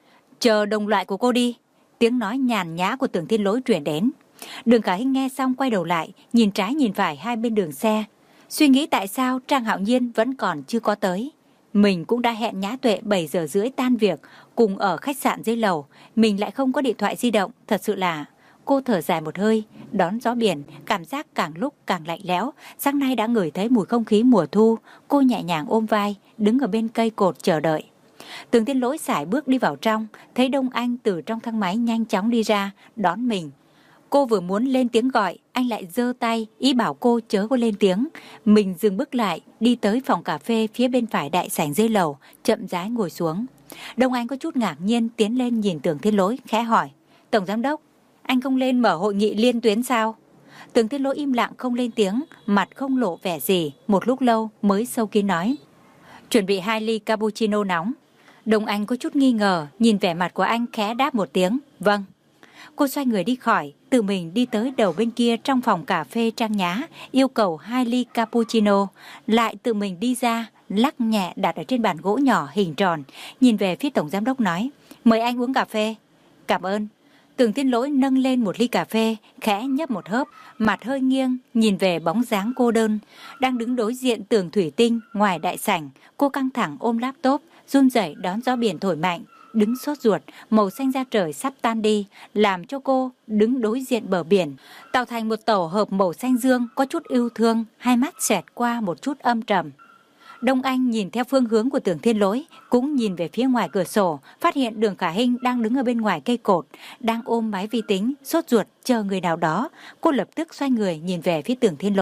Chờ đồng loại của cô đi. Tiếng nói nhàn nhã của Tưởng Thiên Lỗi truyền đến. Đường Khả Hinh nghe xong quay đầu lại, nhìn trái nhìn phải hai bên đường xe. Suy nghĩ tại sao Trang Hạo Nhiên vẫn còn chưa có tới. Mình cũng đã hẹn Nhã Tuệ bảy giờ rưỡi tan việc, cùng ở khách sạn dưới lầu. Mình lại không có điện thoại di động, thật sự là... Cô thở dài một hơi, đón gió biển, cảm giác càng lúc càng lạnh lẽo. Sáng nay đã ngửi thấy mùi không khí mùa thu. Cô nhẹ nhàng ôm vai, đứng ở bên cây cột chờ đợi. Tưởng Thiên Lỗi sải bước đi vào trong, thấy Đông Anh từ trong thang máy nhanh chóng đi ra, đón mình. Cô vừa muốn lên tiếng gọi, anh lại giơ tay, ý bảo cô chớ có lên tiếng. Mình dừng bước lại, đi tới phòng cà phê phía bên phải đại sảnh dưới lầu, chậm rãi ngồi xuống. Đông Anh có chút ngạc nhiên tiến lên nhìn Tưởng Thiên Lỗi, khẽ hỏi. Tổng Giám đốc, anh không lên mở hội nghị liên tuyến sao? Tưởng Thiên Lỗi im lặng không lên tiếng, mặt không lộ vẻ gì, một lúc lâu mới sâu kín nói. Chuẩn bị hai ly cappuccino nóng. Đông Anh có chút nghi ngờ, nhìn vẻ mặt của anh khẽ đáp một tiếng. Vâng. Cô xoay người đi khỏi, tự mình đi tới đầu bên kia trong phòng cà phê trang nhã, yêu cầu hai ly cappuccino, lại tự mình đi ra, lắc nhẹ đặt ở trên bàn gỗ nhỏ hình tròn, nhìn về phía Tổng Giám đốc nói, mời anh uống cà phê. Cảm ơn. Tưởng Thiên Lỗi nâng lên một ly cà phê, khẽ nhấp một hớp, mặt hơi nghiêng, nhìn về bóng dáng cô đơn, đang đứng đối diện tường thủy tinh ngoài đại sảnh. Cô căng thẳng ôm laptop, run rẩy đón gió biển thổi mạnh, đứng sốt ruột, màu xanh da trời sắp tan đi, làm cho cô đứng đối diện bờ biển, tạo thành một tổ hợp màu xanh dương có chút yêu thương, hai mắt xẹt qua một chút âm trầm. Đông Anh nhìn theo phương hướng của Tưởng Thiên Lỗi, cũng nhìn về phía ngoài cửa sổ, phát hiện Đường Khả Hinh đang đứng ở bên ngoài cây cột, đang ôm máy vi tính, sốt ruột chờ người nào đó. Cô lập tức xoay người nhìn về phía Tưởng Thiên Lỗi.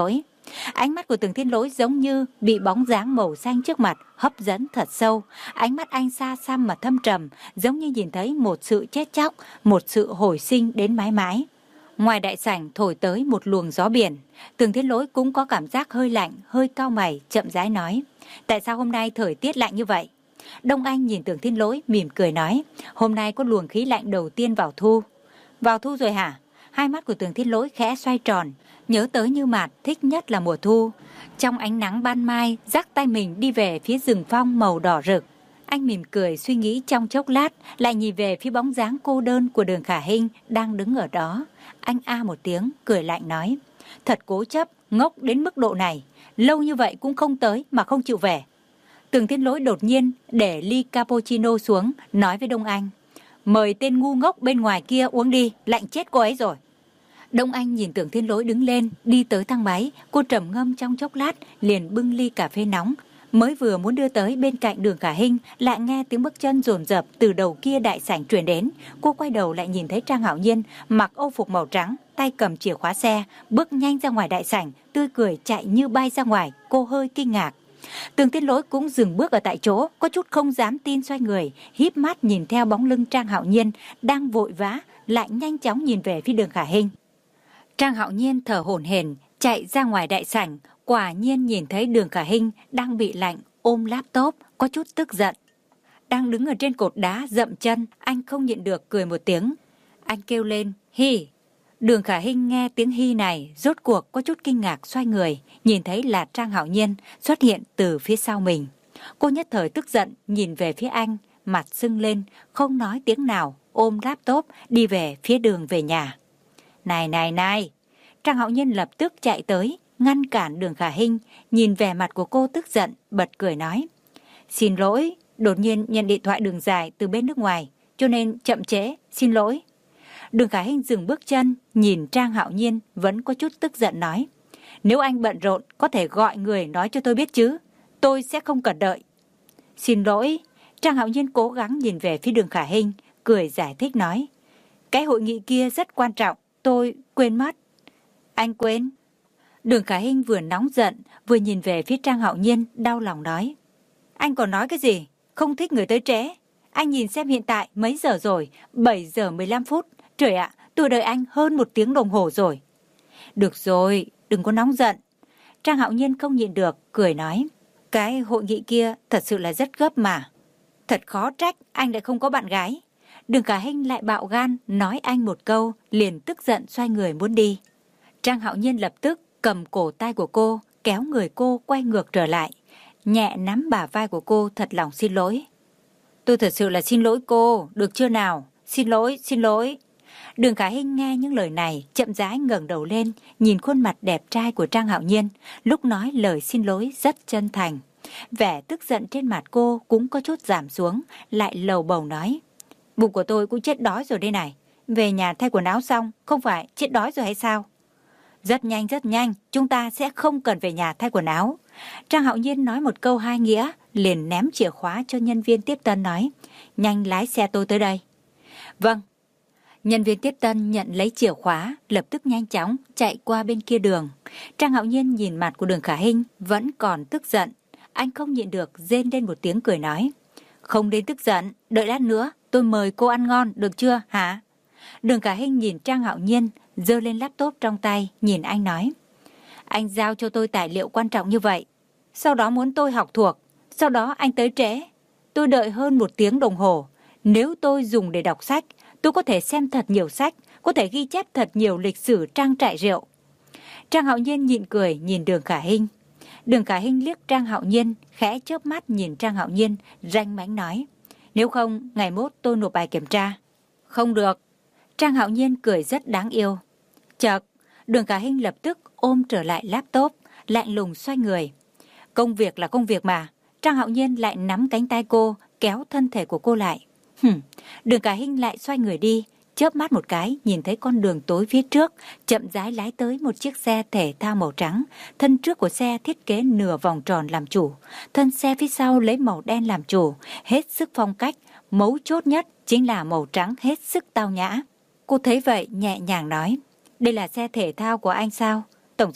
Ánh mắt của Tưởng Thiên Lỗi giống như bị bóng dáng màu xanh trước mặt hấp dẫn thật sâu. Ánh mắt anh xa xăm mà thâm trầm, giống như nhìn thấy một sự chết chóc, một sự hồi sinh đến mãi mãi. Ngoài đại sảnh thổi tới một luồng gió biển. Tưởng Thiên Lỗi cũng có cảm giác hơi lạnh, hơi cau mày, chậm rãi nói: tại sao hôm nay thời tiết lạnh như vậy? Đông Anh nhìn Tưởng Thiên Lỗi mỉm cười nói: hôm nay có luồng khí lạnh đầu tiên vào thu. Vào thu rồi hả? Hai mắt của Tưởng Thiên Lỗi khẽ xoay tròn, nhớ tới Như Mạt thích nhất là mùa thu. Trong ánh nắng ban mai, dắt tay mình đi về phía rừng phong màu đỏ rực. Anh mỉm cười suy nghĩ trong chốc lát, lại nhìn về phía bóng dáng cô đơn của Đường Khả Hinh đang đứng ở đó. Anh a một tiếng, cười lạnh nói: thật cố chấp, ngốc đến mức độ này, lâu như vậy cũng không tới mà không chịu về. Tưởng Thiên Lỗi đột nhiên để ly cappuccino xuống, nói với Đông Anh: mời tên ngu ngốc bên ngoài kia uống đi, lạnh chết cô ấy rồi. Đông Anh nhìn Tưởng Thiên Lỗi đứng lên, đi tới thang máy, cô trầm ngâm trong chốc lát, liền bưng ly cà phê nóng. Mới vừa muốn đưa tới bên cạnh Đường Khả Hinh, lại nghe tiếng bước chân dồn dập từ đầu kia đại sảnh truyền đến. Cô quay đầu lại nhìn thấy Trang Hạo Nhiên mặc âu phục màu trắng, tay cầm chìa khóa xe, bước nhanh ra ngoài đại sảnh, tươi cười chạy như bay ra ngoài. Cô hơi kinh ngạc. Tưởng Thiên Lỗi cũng dừng bước ở tại chỗ, có chút không dám tin, xoay người, híp mắt nhìn theo bóng lưng Trang Hạo Nhiên đang vội vã, lại nhanh chóng nhìn về phía Đường Khả Hinh. Trang Hạo Nhiên thở hổn hển chạy ra ngoài đại sảnh, quả nhiên nhìn thấy Đường Khả Hinh đang bị lạnh ôm laptop, có chút tức giận. Đang đứng ở trên cột đá dậm chân, anh không nhịn được cười một tiếng. Anh kêu lên: hi. Đường Khả Hinh nghe tiếng hi này, rốt cuộc có chút kinh ngạc, xoay người, nhìn thấy là Trang Hạo Nhiên xuất hiện từ phía sau mình. Cô nhất thời tức giận nhìn về phía anh, mặt sưng lên, không nói tiếng nào, ôm laptop đi về phía đường về nhà. Này này này! Trang Hạo Nhiên lập tức chạy tới, ngăn cản Đường Khả Hinh, nhìn vẻ mặt của cô tức giận, bật cười nói: xin lỗi, đột nhiên nhận điện thoại đường dài từ bên nước ngoài, cho nên chậm trễ, xin lỗi. Đường Khả Hinh dừng bước chân, nhìn Trang Hạo Nhiên vẫn có chút tức giận nói: nếu anh bận rộn có thể gọi người nói cho tôi biết chứ, tôi sẽ không cần đợi. Xin lỗi. Trang Hạo Nhiên cố gắng nhìn về phía Đường Khả Hinh, cười giải thích nói: cái hội nghị kia rất quan trọng, tôi quên mất. Anh quên? Đường Khả Hinh vừa nóng giận, vừa nhìn về phía Trang Hạo Nhiên, đau lòng nói: anh còn nói cái gì? Không thích người tới trễ. Anh nhìn xem hiện tại mấy giờ rồi, bảy giờ mười lăm phút. Trời ạ, tôi đợi anh hơn một tiếng đồng hồ rồi. Được rồi, đừng có nóng giận. Trang Hạo Nhiên không nhịn được, cười nói: cái hội nghị kia thật sự là rất gấp mà. Thật khó trách anh lại không có bạn gái. Đường Khả Hinh lại bạo gan nói anh một câu, liền tức giận xoay người muốn đi. Trang Hạo Nhiên lập tức cầm cổ tay của cô, kéo người cô quay ngược trở lại, nhẹ nắm bả vai của cô, thật lòng xin lỗi. Tôi thật sự là xin lỗi cô, được chưa nào? Xin lỗi, xin lỗi. Đường Khả Hinh nghe những lời này, chậm rãi ngẩng đầu lên, nhìn khuôn mặt đẹp trai của Trang Hạo Nhiên, lúc nói lời xin lỗi rất chân thành. Vẻ tức giận trên mặt cô cũng có chút giảm xuống, lại lầu bầu nói: bụng của tôi cũng chết đói rồi đây này. Về nhà thay quần áo xong, không phải chết đói rồi hay sao? Rất nhanh, rất nhanh, chúng ta sẽ không cần về nhà thay quần áo. Trang Hạo Nhiên nói một câu hai nghĩa, liền ném chìa khóa cho nhân viên tiếp tân nói: nhanh lái xe tôi tới đây. Vâng. Nhân viên tiếp tân nhận lấy chìa khóa, lập tức nhanh chóng chạy qua bên kia đường. Trang Hạo Nhiên nhìn mặt của Đường Khả Hinh vẫn còn tức giận. Anh không nhịn được rên lên một tiếng, cười nói: không đến tức giận, đợi lát nữa tôi mời cô ăn ngon, được chưa hả? Đường Khả Hinh nhìn Trang Hạo Nhiên, giơ lên laptop trong tay, nhìn anh nói: anh giao cho tôi tài liệu quan trọng như vậy, sau đó muốn tôi học thuộc, sau đó anh tới trễ. Tôi đợi hơn một tiếng đồng hồ. Nếu tôi dùng để đọc sách, tôi có thể xem thật nhiều sách, có thể ghi chép thật nhiều lịch sử trang trại rượu. Trang Hạo Nhiên nhịn cười nhìn Đường Khả Hinh. Đường Khả Hinh liếc Trang Hạo Nhiên, khẽ chớp mắt nhìn Trang Hạo Nhiên, ranh mãnh nói: nếu không, ngày mốt tôi nộp bài kiểm tra. Không được. Trang Hạo Nhiên cười rất đáng yêu. Chợt, Đường Khả Hinh lập tức ôm trở lại laptop, lạnh lùng xoay người. Công việc là công việc mà. Trang Hạo Nhiên lại nắm cánh tay cô, kéo thân thể của cô lại. Hừm. Đường Khả Hinh lại xoay người đi, chớp mắt một cái nhìn thấy con đường tối phía trước, chậm rãi lái tới một chiếc xe thể thao màu trắng. Thân trước của xe thiết kế nửa vòng tròn làm chủ, thân xe phía sau lấy màu đen làm chủ, hết sức phong cách. Mấu chốt nhất chính là màu trắng hết sức tao nhã. Cô thấy vậy nhẹ nhàng nói: đây là xe thể thao của anh sao? Tổng giám đốc,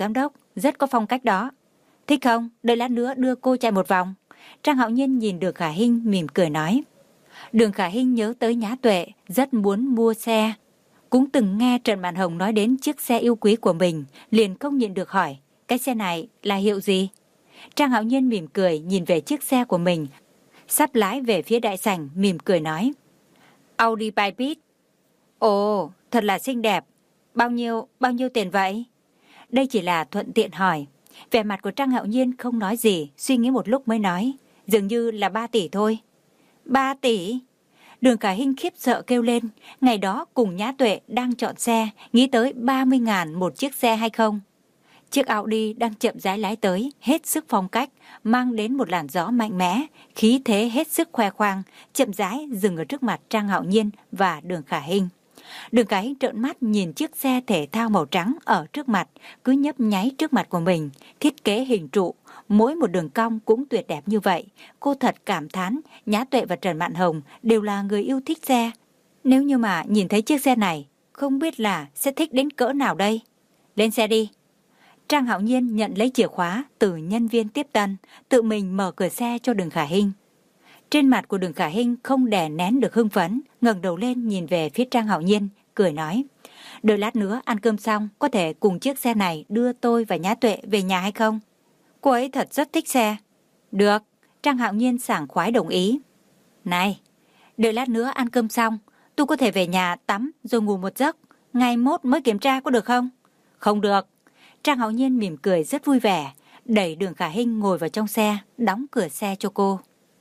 rất có phong cách đó. Thích không? Đợi lát nữa đưa cô chạy một vòng. Trang Hạo Nhiên nhìn Đường Khả Hinh mỉm cười nói. Đường Khả Hinh nhớ tới Nhã Tuệ, rất muốn mua xe. Cũng từng nghe Trần Mạn Hồng nói đến chiếc xe yêu quý của mình, liền không nhịn được hỏi, cái xe này là hiệu gì? Trang Hạo Nhiên mỉm cười nhìn về chiếc xe của mình, sắp lái về phía đại sảnh, mỉm cười nói. Audi Bybit. Ồ, thật là xinh đẹp. Bao nhiêu, bao nhiêu tiền vậy? Đây chỉ là thuận tiện hỏi. Vẻ mặt của Trang Hạo Nhiên không nói gì, suy nghĩ một lúc mới nói. Dường như là ba tỷ thôi. ba tỷ? Đường Khả Hinh khiếp sợ kêu lên. Ngày đó cùng Nhã Tuệ đang chọn xe, nghĩ tới ba mươi ngàn một chiếc xe hay không? Chiếc Audi đang chậm rãi lái tới, hết sức phong cách, mang đến một làn gió mạnh mẽ, khí thế hết sức khoe khoang, chậm rãi dừng ở trước mặt Trang Hạo Nhiên và Đường Khả Hinh. Đường Khả Hinh trợn mắt nhìn chiếc xe thể thao màu trắng ở trước mặt, cứ nhấp nháy trước mặt của mình, thiết kế hình trụ, mỗi một đường cong cũng tuyệt đẹp như vậy. Cô thật cảm thán, Nhã Tuệ và Trần Mạn Hồng đều là người yêu thích xe. Nếu như mà nhìn thấy chiếc xe này, không biết là sẽ thích đến cỡ nào đây. Lên xe đi. Trang Hạo Nhiên nhận lấy chìa khóa từ nhân viên tiếp tân, tự mình mở cửa xe cho Đường Khả Hinh. Trên mặt của Đường Khả Hinh không đè nén được hưng phấn, ngẩng đầu lên nhìn về phía Trang Hạo Nhiên, cười nói. Đợi lát nữa ăn cơm xong, có thể cùng chiếc xe này đưa tôi và Nhã Tuệ về nhà hay không? Cô ấy thật rất thích xe. Được, Trang Hạo Nhiên sảng khoái đồng ý. Này, đợi lát nữa ăn cơm xong, tôi có thể về nhà tắm rồi ngủ một giấc, ngày mốt mới kiểm tra có được không? Không được. Trang Hạo Nhiên mỉm cười rất vui vẻ, đẩy Đường Khả Hinh ngồi vào trong xe, đóng cửa xe cho cô.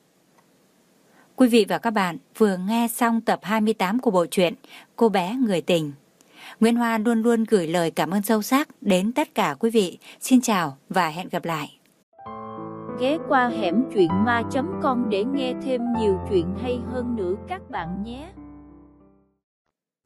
Quý vị và các bạn vừa nghe xong tập hai mươi tám của bộ truyện Cô bé người tình. Nguyễn Hoa luôn luôn gửi lời cảm ơn sâu sắc đến tất cả quý vị. Xin chào và hẹn gặp lại. Ghé qua hẻm truyện ma chấm com để nghe thêm nhiều chuyện hay hơn nữa các bạn nhé.